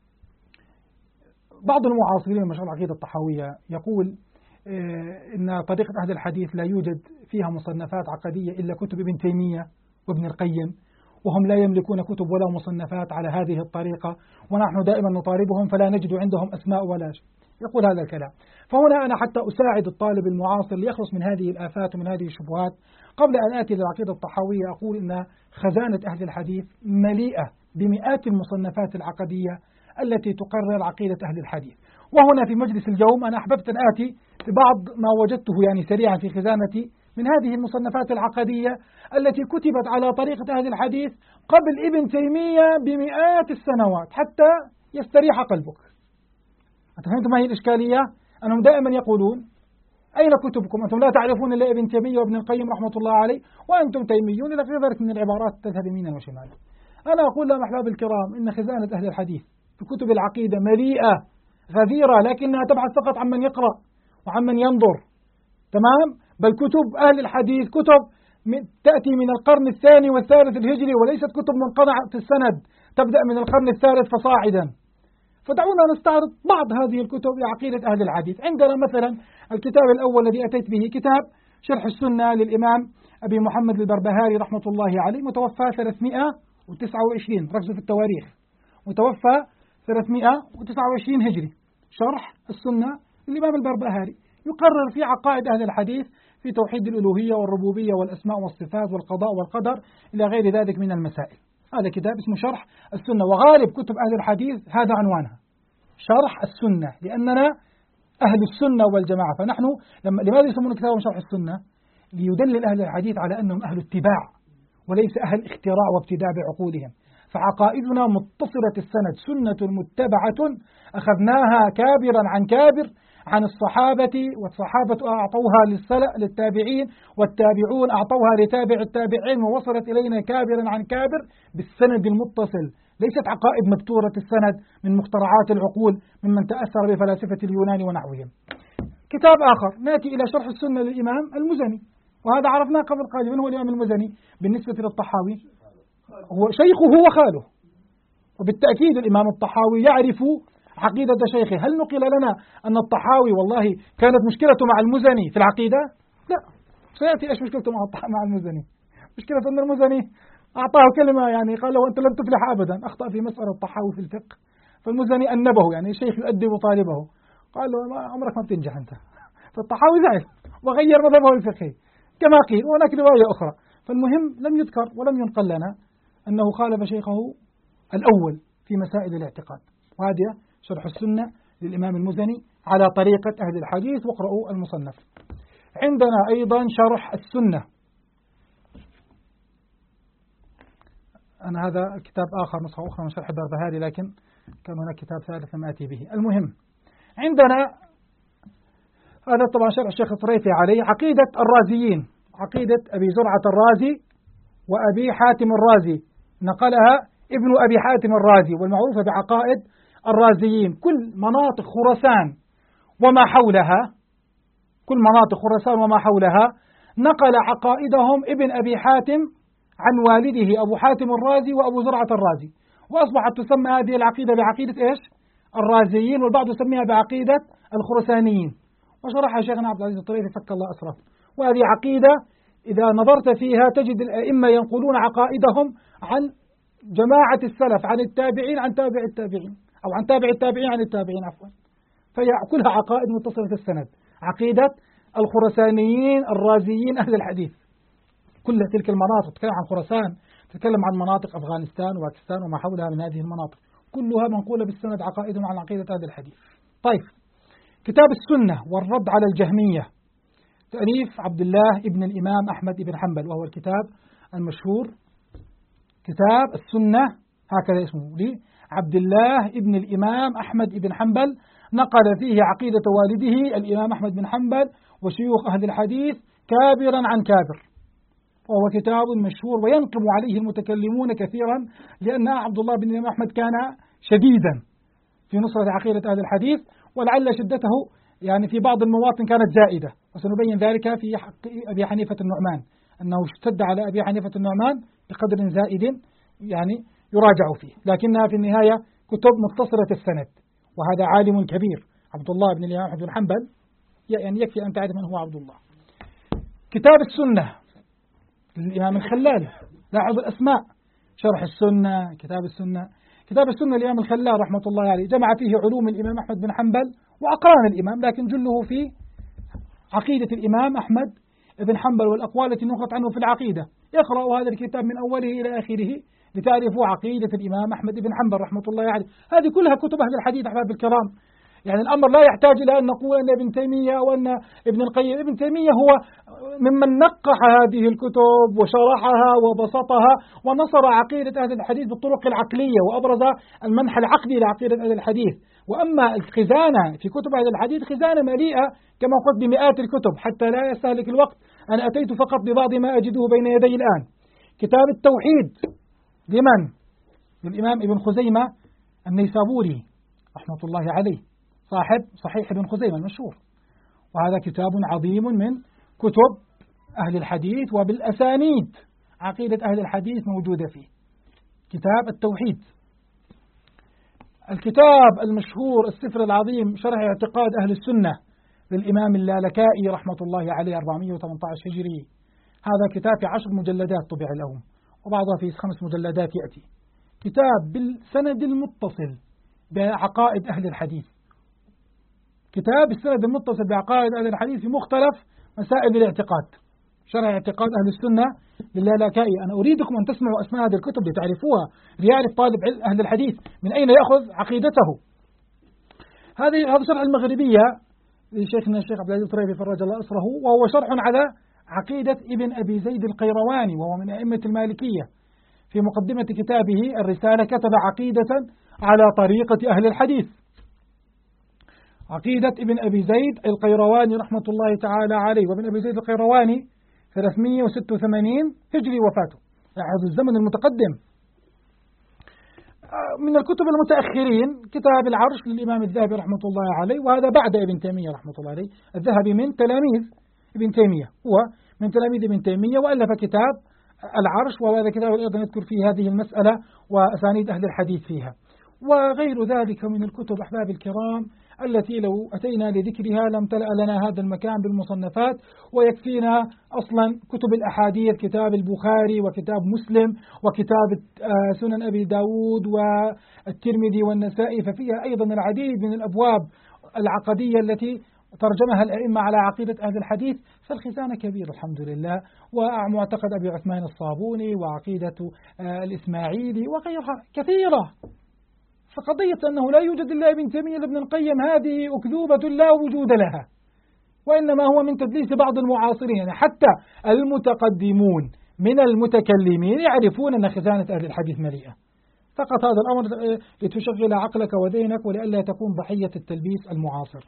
بعض المعاصرين من مشروع العقيدة الطحاوية يقول إن طريقة أهل الحديث لا يوجد فيها مصنفات عقدية إلا كتب ابن تيمية وابن القيم، وهم لا يملكون كتب ولا مصنفات على هذه الطريقة، ونحن دائما نطالبهم فلا نجد عندهم أسماء ولا شيء. يقول هذا الكلام. فهنا أنا حتى أساعد الطالب المعاصر ليخلص من هذه الآفات ومن هذه الشبهات، قبل أن آتي للعقيدة الطحاوية أقول إن خزانة أهل الحديث مليئة بمئات المصنفات العقدية التي تقرر عقيدة أهل الحديث. وهنا في مجلس اليوم أنا أحببت أن آتي ببعض ما وجدته يعني سريعا في خزانتي من هذه المصنفات العقدية التي كتبت على طريقة أهل الحديث قبل ابن تيمية بمئات السنوات حتى يستريح قلبك. فهمت ما هي الإشكالية؟ أنهم دائما يقولون أين كتبكم؟ أنتم لا تعرفون إلا ابن تيمية وابن القيم رحمة الله عليه وأنتم تيميون، إلى غير ذلك من العبارات تذهب يمينا وشمالا. أنا أقول لهم أحباب الكرام إن خزانة أهل الحديث في كتب العقيدة مليئة غزيرة، لكنها تبحث فقط عن من يقرأ وعن من ينظر. تمام؟ بل كتب أهل الحديث كتب تأتي من القرن الثاني والثالث الهجري، وليست كتب منقطعة السند تبدأ من القرن الثالث فصاعدا. فدعونا نستعرض بعض هذه الكتب لعقيدة أهل الحديث. عندنا مثلا الكتاب الأول الذي أتيت به كتاب شرح السنة للإمام أبي محمد البربهاري رحمة الله عليه، متوفى 329، ركزوا في التواريخ، متوفى 329 هجري. شرح السنة للإمام البربهاري، يقرر في عقائد أهل الحديث في توحيد الألوهية والربوبية والأسماء والصفات والقضاء والقدر إلى غير ذلك من المسائل. هذا كتاب اسمه شرح السنة، وغالب كتب أهل الحديث هذا عنوانها، شرح السنة، لأننا أهل السنة والجماعة. فنحن لماذا يسمون كتابهم شرح السنة؟ ليدلل أهل الحديث على أنهم أهل اتباع وليس أهل اختراع وابتداع بعقولهم. فعقائدنا متصلة السند، سنة متبعة أخذناها كابرا عن كابر عن الصحابة، والصحابة أعطوها للتابعين، والتابعون أعطوها لتابع التابعين، ووصلت إلينا كابرا عن كابر بالسند المتصل. ليست عقائد مبتورة السند من مخترعات العقول ممن تأثر بفلاسفة اليونان ونحوهم. كتاب آخر نأتي إلى شرح السنة للإمام المزني، وهذا عرفناه قبل قليل. من هو الإمام المزني بالنسبة للطحاوي؟ هو شيخه وخاله، وبالتأكيد الإمام الطحاوي يعرف عقيدة شيخه. هل نقل لنا أن الطحاوي والله كانت مشكلته مع المزني في العقيدة؟ لا، سيأتي إيش مشكلته مع المزني. مشكلة أن المزني أعطاه كلمة يعني قال له أنت لن تفلح أبدا، أخطأ في مسألة الطحاوي في الفقه، فالمزني أنبه، يعني الشيخ يؤدب طالبه، قال له عمرك ما بتنجح أنت. فالطحاوي زعل وغير مذهبه الفقهي كما قيل، وهناك رواية أخرى. فالمهم لم يذكر ولم ينقل لنا أنه خالف شيخه الأول في مسائل الاعتقاد. وهذه شرح السنة للإمام المزني على طريقة أهل الحديث، واقرأوا المصنف. عندنا أيضا شرح السنة، أنا هذا كتاب آخر، نسخة أخرى من شرح البربهاري، لكن كان هناك كتاب ثالث لم آتي به. المهم عندنا هذا طبعا شرح الشيخ الطريفي عليه، عقيدة الرازيين، عقيدة أبي زرعة الرازي وأبي حاتم الرازي، نقلها ابن أبي حاتم الرازي، والمعروفة بعقائد الرازيين. كل مناطق خراسان وما حولها، كل مناطق خراسان وما حولها نقل عقائدهم ابن أبي حاتم عن والده أبو حاتم الرازي وأبو زرعة الرازي، وأصبحت تسمى هذه العقيدة بعقيدة إيش؟ الرازيين، والبعض يسميها بعقيدة الخرسانيين. وشرحها شيخنا عبد العزيز الطريفي فك الله أسره. وهذه عقيدة إذا نظرت فيها تجد الأئمة ينقلون عقائدهم عن جماعة السلف، عن التابعين، عن تابع التابعين، أو عن تابع التابعين عن التابعين عفوا. فهي كلها عقائد متصلة السند، عقيدة الخرسانيين الرازيين أهل الحديث. كل تلك المناطق تتكلم عن خراسان، تتكلم عن مناطق أفغانستان وباكستان وما حولها من هذه المناطق، كلها منقولة بالسند عقائدهم عن عقيدة أهل الحديث. طيب، كتاب السنة والرد على الجهمية، تأليف عبد الله ابن الإمام أحمد بن حنبل، وهو الكتاب المشهور كتاب السنة، هكذا اسمه لي عبد الله ابن الإمام أحمد بن حنبل، نقل فيه عقيدة والده الإمام أحمد بن حنبل وشيوخ أهل الحديث كابرا عن كابر، وهو كتاب مشهور وينقم عليه المتكلمون كثيرا، لأن عبد الله بن الإمام أحمد كان شديدا في نصرة عقيدة أهل الحديث، ولعل شدته يعني في بعض المواطن كانت زائدة، وسنبين ذلك في حق أبي حنيفة النعمان، أنه اشتد على أبي حنيفة النعمان بقدر زائد يعني يراجع فيه، لكنها في النهاية كتب متصلة السند، وهذا عالم كبير عبد الله بن الإمام أحمد بن حنبل، يعني يكفي أن تعرف من هو عبد الله. كتاب السنة للإمام الخلال، لاحظ الأسماء، شرح السنة، كتاب السنة. كتاب السنة للإمام الخلال رحمة الله عليه جمع فيه علوم الإمام أحمد بن حنبل وأقران الإمام، لكن جله في عقيدة الإمام أحمد بن حنبل والأقوال التي نقلت عنه في العقيدة. يقرأ هذا الكتاب من أوله إلى آخره لتعرفوا عقيدة الإمام أحمد بن حنبل رحمة الله عليه. هذه كلها كتب أهل الحديث أحباب الكرام، يعني الأمر لا يحتاج إلى أن نقول أن ابن تيمية أو أن ابن القيم. ابن تيمية هو ممن نقح هذه الكتب وشرحها وبسطها ونصر عقيدة أهل الحديث بالطرق العقلية، وأبرز المنح العقلي لعقيدة أهل الحديث. وأما الخزانة في كتب أهل الحديث خزانة مليئة كما قلت بمئات الكتب، حتى لا يستهلك الوقت أنا أتيت فقط ببعض ما أجده بين يدي الآن. كتاب التوحيد لمن؟ للإمام ابن خزيمة النيسابوري رحمة الله عليه، صاحب صحيح ابن خزيمة المشهور، وهذا كتاب عظيم من كتب أهل الحديث، وبالأسانيد عقيدة أهل الحديث موجودة فيه. كتاب التوحيد. الكتاب المشهور السفر العظيم شرح اعتقاد أهل السنة للإمام اللالكائي رحمة الله عليه 418 هجري، هذا كتاب في 10 مجلدات طبع لهم، وبعضها في 5 مجلدات يأتي. كتاب بالسند المتصل بعقائد أهل الحديث، كتاب السند المتصل بعقائد أهل الحديث في مختلف مسائل الاعتقاد، شرح اعتقاد أهل السنة للالكائي. أنا أريدكم أن تسمعوا أسماء هذه الكتب لتعرفوها، ليعرف طالب أهل الحديث من أين يأخذ عقيدته. هذا شرح المغربية لشيخنا الشيخ عبد العزيز الطريفي فرج الله أسره، وهو شرح على عقيدة ابن أبي زيد القيرواني، وهو من أئمة المالكية. في مقدمة كتابه الرسالة كتب عقيدة على طريقة أهل الحديث، عقيدة ابن أبي زيد القيرواني رحمة الله تعالى عليه. وابن أبي زيد القيرواني 386 هجري وفاته، هذا الزمن المتقدم. من الكتب المتأخرين كتاب العرش للإمام الذهبي رحمة الله عليه، وهذا بعد ابن تيمية رحمة الله عليه. الذهبي من تلاميذ ابن تيمية، هو من تلاميذ ابن تيمية، وألف كتاب العرش، وهذا كتاب أيضا يذكر فيه هذه المسألة وأسانيد أهل الحديث فيها. وغير ذلك من الكتب أحباب الكرام التي لو أتينا لذكرها لم تلأ لنا هذا المكان بالمصنفات، ويكفينا أصلا كتب الأحاديث، كتاب البخاري وكتاب مسلم وكتاب سنن أبي داود والترمذي والنسائي، ففيها أيضا العديد من الأبواب العقدية التي ترجمها الأئمة على عقيدة أهل الحديث. فالخزانة كبير الحمد لله، ومعتقد أبي عثمان الصابوني وعقيدة الإسماعيلي وغيرها كثيرة. فقضية أنه لا يوجد إلا ابن تيمية لابن القيم هذه أكذوبة لا وجود لها، وإنما هو من تدليس بعض المعاصرين. يعني حتى المتقدمون من المتكلمين يعرفون أن خزانة أهل الحديث مليئة. فقط هذا الأمر لتشغل عقلك وذهنك ولئلا تكون ضحية التلبيس المعاصر.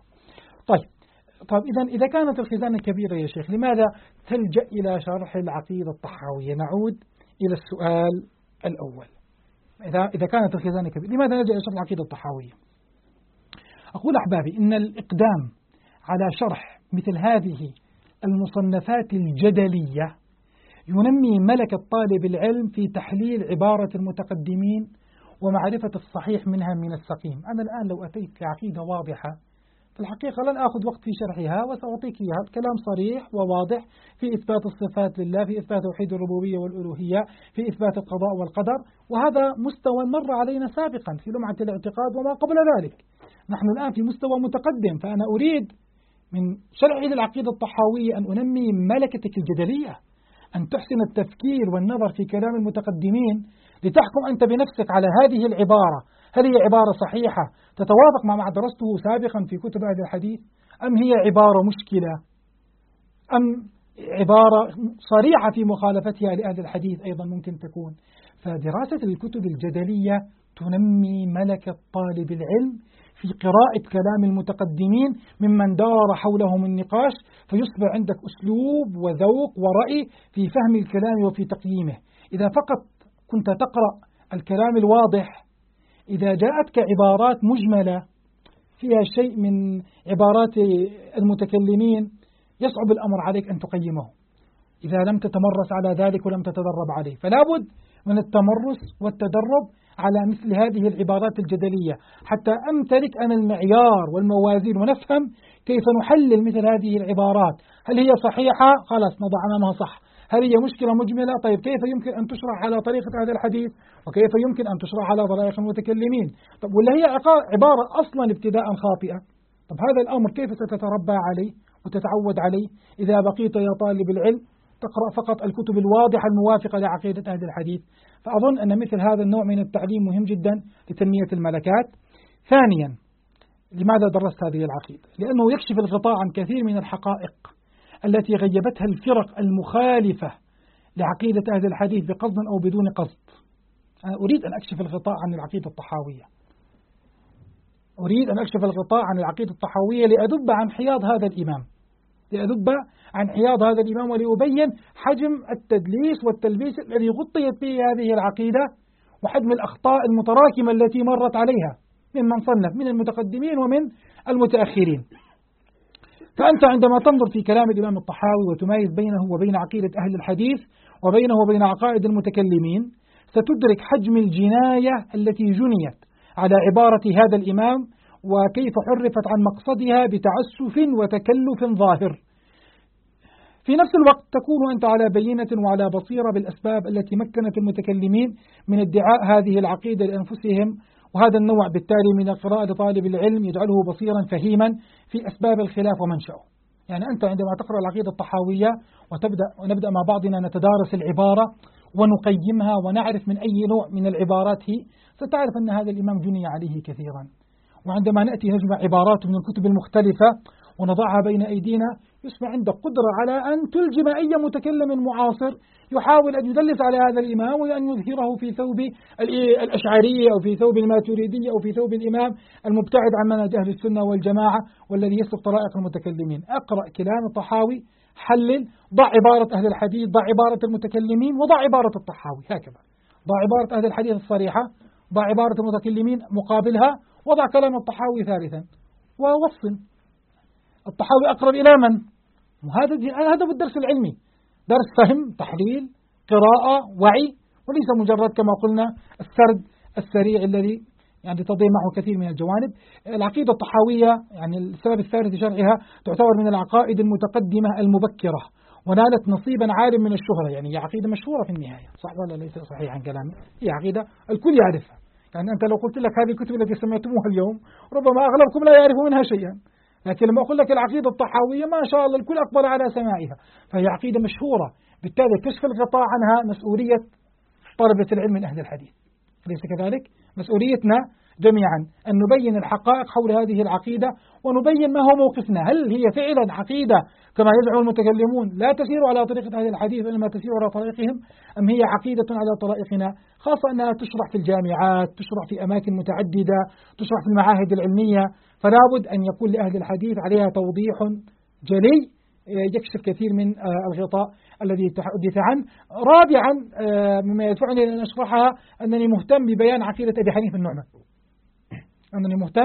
طيب إذا كانت الخزانة كبيرة يا شيخ، لماذا تلجأ إلى شرح العقيدة الطحاوية؟ نعود إلى السؤال الأول. إذا كانت الخزانة كبيرة لماذا نلجأ إلى شرح العقيدة الطحاوية؟ أقول أحبابي إن الإقدام على شرح مثل هذه المصنفات الجدلية ينمي ملكة طالب العلم في تحليل عبارة المتقدمين ومعرفة الصحيح منها من السقيم. أنا الآن لو أتيت لعقيدة واضحة في الحقيقة لن أخذ وقت في شرحها، وسأعطيك إياها. الكلام صريح وواضح في إثبات الصفات لله، في إثبات توحيد الربوبية والألوهية، في إثبات القضاء والقدر، وهذا مستوى مر علينا سابقا في لمعة الاعتقاد وما قبل ذلك. نحن الآن في مستوى متقدم، فأنا أريد من شرح العقيدة الطحاوية أن أنمي ملكتك الجدلية، أن تحسن التفكير والنظر في كلام المتقدمين لتحكم أنت بنفسك على هذه العبارة، هل هي عبارة صحيحة تتوافق مع ما درسته سابقا في كتب أهل الحديث، أم هي عبارة مشكلة، أم عبارة صريحة في مخالفتها لأهل الحديث أيضا ممكن تكون. فدراسة الكتب الجدلية تنمي ملكة طالب العلم في قراءة كلام المتقدمين ممن دار حولهم النقاش، فيصبح عندك أسلوب وذوق ورأي في فهم الكلام وفي تقييمه. إذا فقط كنت تقرأ الكلام الواضح، إذا جاءتك عبارات مجملة فيها شيء من عبارات المتكلمين يصعب الأمر عليك أن تقيمه إذا لم تتمرس على ذلك ولم تتدرب عليه. فلا بد من التمرس والتدرب على مثل هذه العبارات الجدلية حتى أمتلك أنا المعيار والموازين ونفهم كيف نحلل مثل هذه العبارات. هل هي صحيحة؟ خلاص نضع أمامها صح. هل هي مشكلة مجملة؟ طيب كيف يمكن أن تشرح على طريقة هذا الحديث، وكيف يمكن أن تشرح على طريقة المتكلمين؟ طب ولا هي عبارة أصلا ابتداء خاطئة؟ طب هذا الأمر كيف ستتربى عليه وتتعود عليه إذا بقيت يا طالب العلم تقرأ فقط الكتب الواضحة الموافقة لعقيدة أهل الحديث؟ فأظن أن مثل هذا النوع من التعليم مهم جدا لتنمية الملكات. ثانيا، لماذا درست هذه العقيدة؟ لأنه يكشف الغطاء عن كثير من الحقائق التي غيبتها الفرق المخالفة لعقيدة أهل الحديث بقصد أو بدون قصد. أنا أريد أن أكشف الغطاء عن العقيدة الطحاوية، أريد أن أكشف الغطاء عن العقيدة الطحاوية لأذب عن حياض هذا الإمام، لأذب عن حياض هذا الإمام، ولأبين حجم التدليس والتلبيس الذي غطيت به هذه العقيدة، وحجم الأخطاء المتراكمة التي مرت عليها ممن صنف من المتقدمين ومن المتأخرين. فأنت عندما تنظر في كلام الإمام الطحاوي وتميز بينه وبين عقيدة أهل الحديث وبينه وبين عقائد المتكلمين ستدرك حجم الجناية التي جنيت على عبارة هذا الإمام وكيف حرفت عن مقصدها بتعسف وتكلف ظاهر. في نفس الوقت تكون أنت على بينة وعلى بصيرة بالأسباب التي مكنت المتكلمين من ادعاء هذه العقيدة لأنفسهم وهذا النوع بالتالي من القراءة لطالب العلم يجعله بصيرا فهيما في أسباب الخلاف ومنشأه. يعني أنت عندما تقرأ العقيدة الطحاوية ونبدأ مع بعضنا نتدارس العبارة ونقيمها ونعرف من أي نوع من العبارات هي، ستعرف أن هذا الإمام جني عليه كثيرا. وعندما نأتي نجمع عبارات من الكتب المختلفة ونضعها بين أيدينا، يصبح عندك قدرة على أن تلجم أي متكلم معاصر يحاول أن يدلس على هذا الإمام وأن يظهره في ثوب الأشعرية أو في ثوب الماتريدية أو في ثوب الإمام المبتعد عن منهج أهل السنة والجماعة والذي يسلك طرائق المتكلمين. أقرأ كلام الطحاوي، حلل، ضع عبارة أهل الحديث، ضع عبارة المتكلمين، وضع عبارة الطحاوي هكذا. ضع عبارة أهل الحديث الصريحة، ضع عبارة المتكلمين مقابلها، وضع كلام الطحاوي ثالثا، ووصل. الطحاوي أقرب إلى من؟ هذا بالدرس العلمي، درس فهم، تحليل، قراءة، وعي، وليس مجرد كما قلنا السرد السريع الذي يعني تضيع معه كثير من الجوانب. العقيدة الطحاوية يعني السبب الثالث شرعها تعتبر من العقائد المتقدمة المبكرة، ونالت نصيبا عال من الشهرة. يعني هي عقيدة مشهورة في النهاية، صح ولا ليس صحيح عن كلامي؟ هي عقيدة الكل يعرفها. يعني أنت لو قلت لك هذه الكتب التي سميتموها اليوم ربما أغلبكم لا يعرف منها شيئا، لكن لما أقول لك العقيدة الطحاوية ما شاء الله الكل أقبل على سماعها، فهي عقيدة مشهورة. بالتالي كشف الغطاء عنها مسؤولية طلبة العلم من أهل الحديث، أليس كذلك؟ مسؤوليتنا جميعا أن نبين الحقائق حول هذه العقيدة ونبين ما هو موقفنا. هل هي فعلا عقيدة كما يزعم المتكلمون لا تسير على طريقة أهل الحديث وإنما تسير على طريقهم، أم هي عقيدة على طريقنا، خاصة أنها تشرح في الجامعات، تشرح في أماكن متعددة، تشرح في المعاهد العلمية، فلا بد أن يكون لأهل الحديث عليها توضيح جلي يكشف كثير من الغطاء الذي تحدث عنه. رابعا مما يدفعني أن أشرحها أنني مهتم ببيان عقيدة أبي حنيفة النعمان، أنني مهتم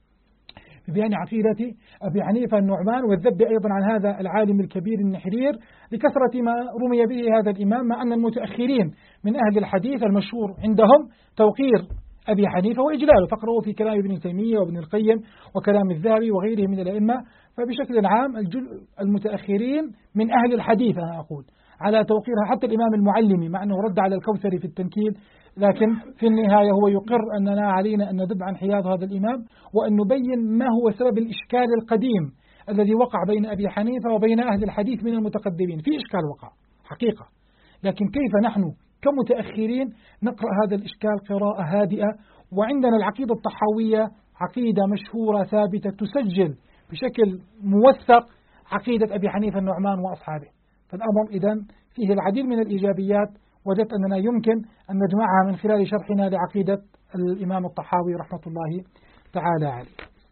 ببيان عقيدة أبي حنيفة النعمان والذب أيضا عن هذا العالم الكبير النحرير لكثرة ما رمي به هذا الإمام، مع أن المتأخرين من أهل الحديث المشهور عندهم توقير أبي حنيفة وإجلاله، فقرأوا في كلام ابن تيمية وابن القيم وكلام الذهبي وغيره من الأئمة. فبشكل عام المتأخرين من أهل الحديث أنا أقول على توقيرها، حتى الإمام المعلمي مع أنه رد على الكوثري في التنكيل، لكن في النهاية هو يقر أننا علينا أن ندب عن حياض هذا الإمام وأن نبين ما هو سبب الإشكال القديم الذي وقع بين أبي حنيفة وبين أهل الحديث من المتقدمين. في إشكال وقع حقيقة، لكن كيف نحن كمتأخرين نقرأ هذا الإشكال قراءة هادئة؟ وعندنا العقيدة الطحاوية عقيدة مشهورة ثابتة تسجل بشكل موثق عقيدة أبي حنيفة النعمان وأصحابه. فالأمر إذن فيه العديد من الإيجابيات، وجدت أننا يمكن أن نجمعها من خلال شرحنا لعقيدة الإمام الطحاوي رحمة الله تعالى عليه.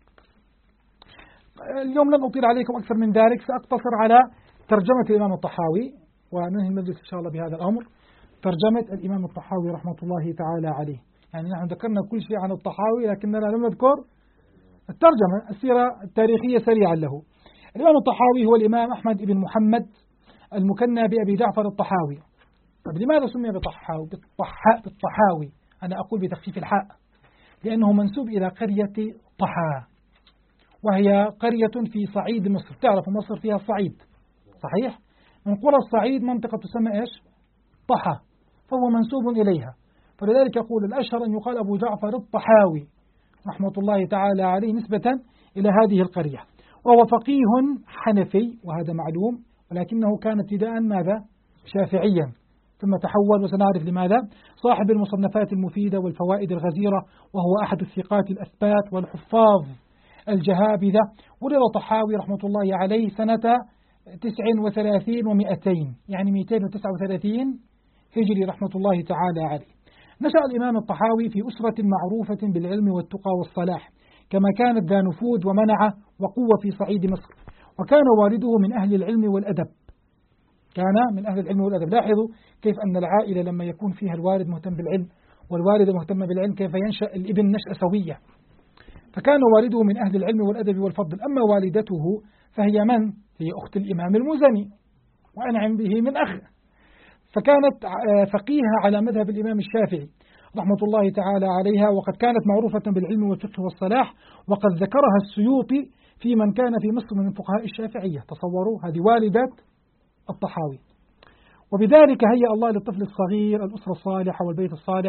اليوم لن أطيل عليكم أكثر من ذلك، سأقتصر على ترجمة الإمام الطحاوي وننهي المجلس إن شاء الله بهذا الأمر. ترجمة الإمام الطحاوي رحمة الله تعالى عليه، يعني نحن ذكرنا كل شيء عن الطحاوي لكننا لم نذكر الترجمة السيرة التاريخية سريعا له. الإمام الطحاوي هو الإمام أحمد بن محمد المكنى بأبي جعفر الطحاوي. طب لماذا سمي بالطحاوي؟ أنا أقول بتخفيف الحاء، لأنه منسوب إلى قرية طحا، وهي قرية في صعيد مصر. تعرف مصر فيها الصعيد صحيح؟ من قرى الصعيد منطقة تسمى إيش؟ طحا، فهو منسوب إليها. فلذلك يقول الأشهر أن يقال أبو جعفر الطحاوي رحمة الله تعالى عليه نسبة إلى هذه القرية. وهو فقيه حنفي وهذا معلوم، ولكنه كان ابتداء ماذا؟ شافعيا، ثم تحول وسنعرف لماذا. صاحب المصنفات المفيدة والفوائد الغزيرة، وهو أحد الثقات الأثبات والحفاظ الجهابذة. ولد طحاوي رحمة الله عليه سنة 39 و200، يعني 239 هجري رحمة الله تعالى عليه. نشأ الإمام الطحاوي في أسرة معروفة بالعلم والتقى والصلاح، كما كانت ذا نفوذ ومنعة وقوة في صعيد مصر، وكان والده من أهل العلم والأدب. كان من أهل العلم والأدب. لاحظوا كيف أن العائلة لما يكون فيها الوالد مهتم بالعلم والوالدة مهتمة بالعلم كيف ينشأ الابن نشأة سوية. فكان والده من أهل العلم والأدب والفضل. أما والدته فهي من؟ هي أخت الإمام المزني وأنعم به من أخ، فكانت فقيهة على مذهب الإمام الشافعي رحمة الله تعالى عليها، وقد كانت معروفة بالعلم والفقه والصلاح، وقد ذكرها السيوطي في من كان في مصر من فقهاء الشافعية. تصوروا هذه والدة الطحاوي. وبذلك هيأ الله للطفل الصغير الأسرة الصالحة والبيت الصالح،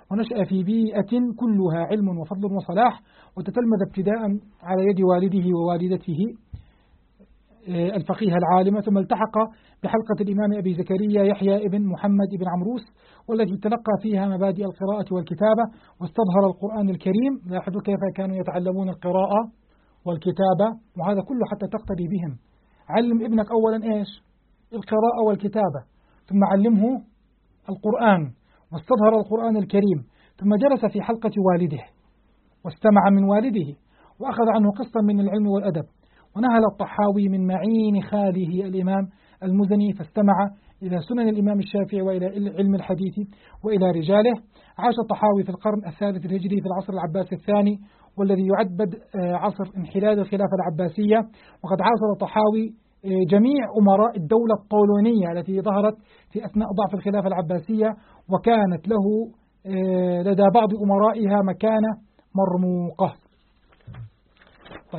ونشأ في بيئة كلها علم وفضل وصلاح، وتتلمذ ابتداء على يد والده ووالدته الفقيه العالمة، ثم التحق بحلقة الإمام أبي زكريا يحيى بن محمد بن عمروس، والتي تلقى فيها مبادئ القراءة والكتابة واستظهر القرآن الكريم. لاحظوا كيف كانوا يتعلمون القراءة والكتابة، وهذا كله حتى تقتدي بهم. علم ابنك أولا إيش؟ القراءة والكتابة، ثم علمه القرآن واستظهر القرآن الكريم، ثم جلس في حلقة والده واستمع من والده وأخذ عنه قسطا من العلم والأدب، ونهل الطحاوي من معين خاله الإمام المزني، فاستمع إلى سنن الإمام الشافعي وإلى علم الحديث وإلى رجاله. عاش الطحاوي في القرن الثالث الهجري في العصر العباسي الثاني، والذي يعد بدء عصر انحلال الخلافة العباسية. وقد عاصر الطحاوي جميع أمراء الدولة الطولونية التي ظهرت في أثناء ضعف الخلافة العباسية، وكانت له لدى بعض أمرائها مكانة مرموقة. طيب،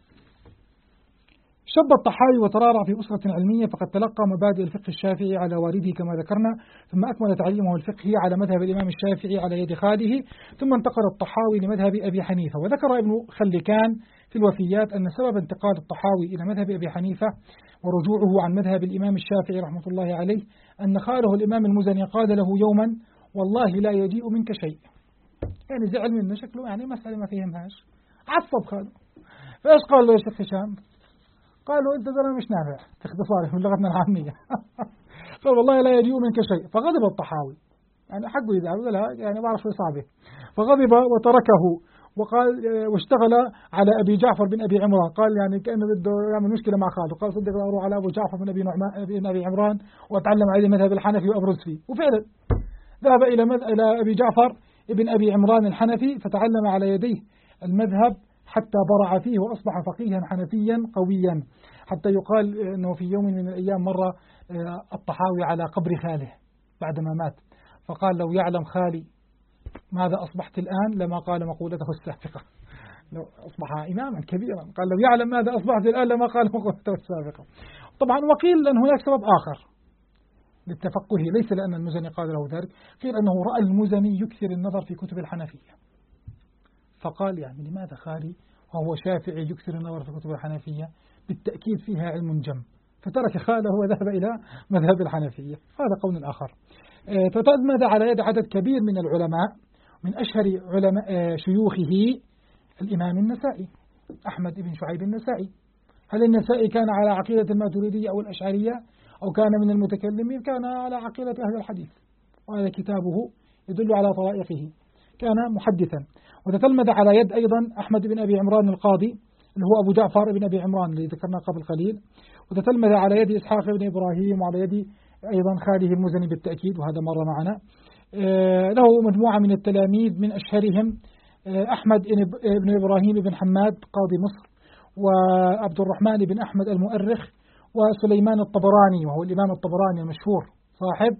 شب الطحاوي وترعرع في أسرة علمية، فقد تلقى مبادئ الفقه الشافعي على والده كما ذكرنا، ثم أكمل تعليمه الفقهي على مذهب الإمام الشافعي على يد خاله، ثم انتقل الطحاوي لمذهب أبي حنيفة. وذكر ابن خلكان في الوفيات أن سبب انتقال الطحاوي إلى مذهب أبي حنيفة ورجوعه عن مذهب الإمام الشافعي رحمة الله عليه أن خاله الإمام المزني قال له يوما: والله لا يجيء منك شيء. يعني زعل منه شكله، يعني مسألة ما فهمهاش، عصب خاله. فإيش قال له يا شيخ هشام؟ قالوا أنت زلمة مش نافع، في اختصاره من لغتنا العامية. قال والله لا يجيء منك شيء. فغضب الطحاوي، يعني حقه يزعل ولا لا، يعني بعرف إصابه. فغضب وتركه وقال واشتغل على أبي جعفر بن أبي عمران. قال يعني كأنه بده يعمل مشكلة مع خاله، قال صدق أروح على أبو جعفر بن أبي عمران وأتعلم عليه المذهب الحنفي وأبرز فيه. وفعلا ذهب إلى أبي جعفر بن أبي عمران الحنفي، فتعلم على يديه المذهب حتى برع فيه وأصبح فقيها حنفيا قويا، حتى يقال أنه في يوم من الأيام مر الطحاوي على قبر خاله بعدما مات، فقال: لو يعلم خالي ماذا أصبحت الآن لما قال مقولته السابقة. لو أصبح إماما كبيرا، قال لو يعلم ماذا أصبحت الآن لما قال مقولته السابقة. طبعا وقيل أن هناك سبب آخر للتفقه، ليس لأن المزني قال له ذلك، قيل أنه رأى المزني يكثر النظر في كتب الحنفية، فقال يعني لماذا خالي وهو شافعي يكثر النظر في كتب الحنفية؟ بالتأكيد فيها علم جم، فترك خاله وذهب إلى مذهب الحنفية. هذا قول آخر. فتلمذ على يد عدد كبير من العلماء، من أشهر علماء شيوخه الإمام النسائي أحمد بن شعيب النسائي. هل النسائي كان على عقيدة الماتريدية أو الأشعرية أو كان من المتكلمين؟ كان على عقيدة أهل الحديث، وهذا كتابه يدل على طرائقه. كان محدثا. وتتلمذ على يد أيضا أحمد بن أبي عمران القاضي اللي هو أبو جعفر بن أبي عمران اللي ذكرناه قبل قليل. وتتلمذ على يد إسحاق بن إبراهيم، وعلى يد أيضا خاله المزني بالتأكيد، وهذا مر معنا. له مجموعة من التلاميذ من أشهرهم أحمد بن إبراهيم بن حماد قاضي مصر، وعبد الرحمن بن أحمد المؤرخ، وسليمان الطبراني وهو الإمام الطبراني المشهور صاحب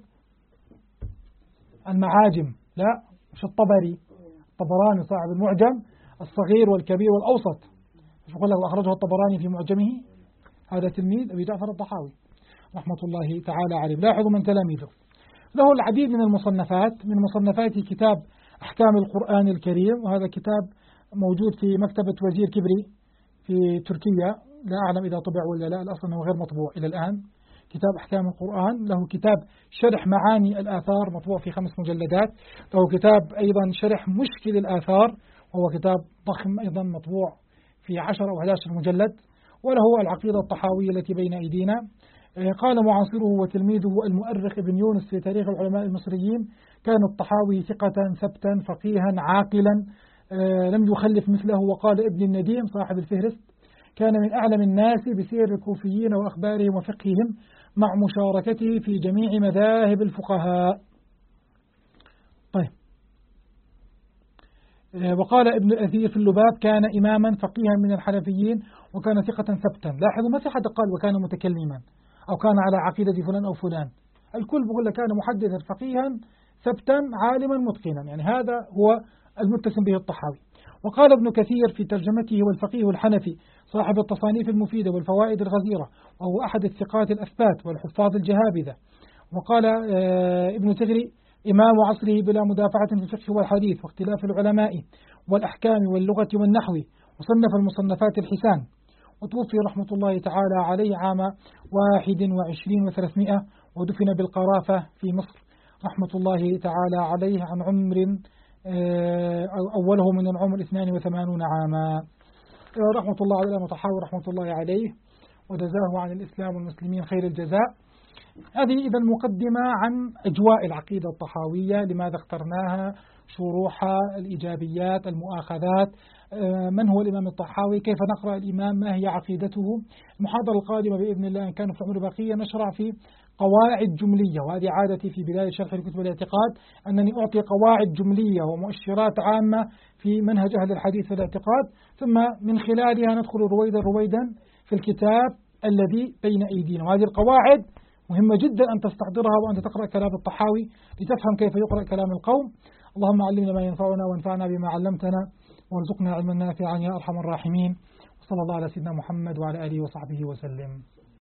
المعاجم، لا مش الطبري، الطبراني صاحب المعجم الصغير والكبير والأوسط. يقول له أخرجه الطبراني في معجمه، هذا تلميذ أبي جعفر الطحاوي رحمة الله تعالى عليه. لاحظوا من تلاميذه. له العديد من المصنفات، من مصنفاته كتاب أحكام القرآن الكريم، وهذا كتاب موجود في مكتبة وزير كبري في تركيا، لا أعلم إذا طبع ولا لا، الأصل أنه غير مطبوع إلى الآن. كتاب أحكام القرآن. له كتاب شرح معاني الآثار مطبوع في 5 مجلدات. له كتاب أيضا شرح مشكل الآثار، وهو كتاب ضخم أيضا مطبوع في 10 أو 11 مجلد. وله العقيدة الطحاوية التي بين أيدينا. قال معاصره وتلميذه المؤرخ ابن يونس في تاريخ العلماء المصريين: كان الطحاوي ثقة ثبتا فقيها عاقلا لم يخلف مثله. وقال ابن النديم صاحب الفهرست: كان من أعلم الناس بسير الكوفيين وأخبارهم وفقههم، مع مشاركته في جميع مذاهب الفقهاء. طيب. وقال ابن الأثير في اللباب: كان إماما فقيها من الحنفيين، وكان ثقة ثبتا. لاحظوا ما في حد قال وكان متكلما أو كان على عقيدة فلان أو فلان، الكل بيقول لك كان محدثا فقيها ثبتا عالما متقنا، يعني هذا هو المتسم به الطحاوي. وقال ابن كثير في ترجمته: والفقيه الحنفي صاحب التصانيف المفيدة والفوائد الغزيرة، وهو أحد الثقات الأثبات والحفاظ الجهابذة. وقال ابن تغري إمام عصره بلا مدافعة في الفقه والحديث واختلاف العلماء والأحكام واللغة والنحو، وصنف المصنفات الحسان، وتوفي رحمة الله تعالى عليه عام 21 و300، ودفن بالقرافة في مصر رحمة الله تعالى عليه عن عمر أوله من العمر 82 عاما، رحمة الله على المتحاور رحمة الله عليه، وجزاه عن الإسلام والمسلمين خير الجزاء. هذه إذا مقدمة عن أجواء العقيدة الطحاوية، لماذا اخترناها، شروحها، الإيجابيات، المؤاخذات، من هو الإمام الطحاوي، كيف نقرأ الإمام، ما هي عقيدته. المحاضرة القادمة بإذن الله إن كان في عمر بقية نشرع في قواعد جملية، وهذه عادتي في بداية شرح لكتب الاعتقاد أنني أعطي قواعد جملية ومؤشرات عامة في منهج أهل الحديث في الاعتقاد، ثم من خلالها ندخل رويدا في الكتاب الذي بين أيدينا. وهذه القواعد مهمة جدا أن تستحضرها وأن تقرأ كلام الطحاوي لتفهم كيف يقرأ كلام القوم. اللهم علمنا ما ينفعنا وانفعنا بما علمتنا وارزقنا علما نافعا يا أرحم الراحمين. وصلى الله على سيدنا محمد وعلى آله وصحبه وسلم.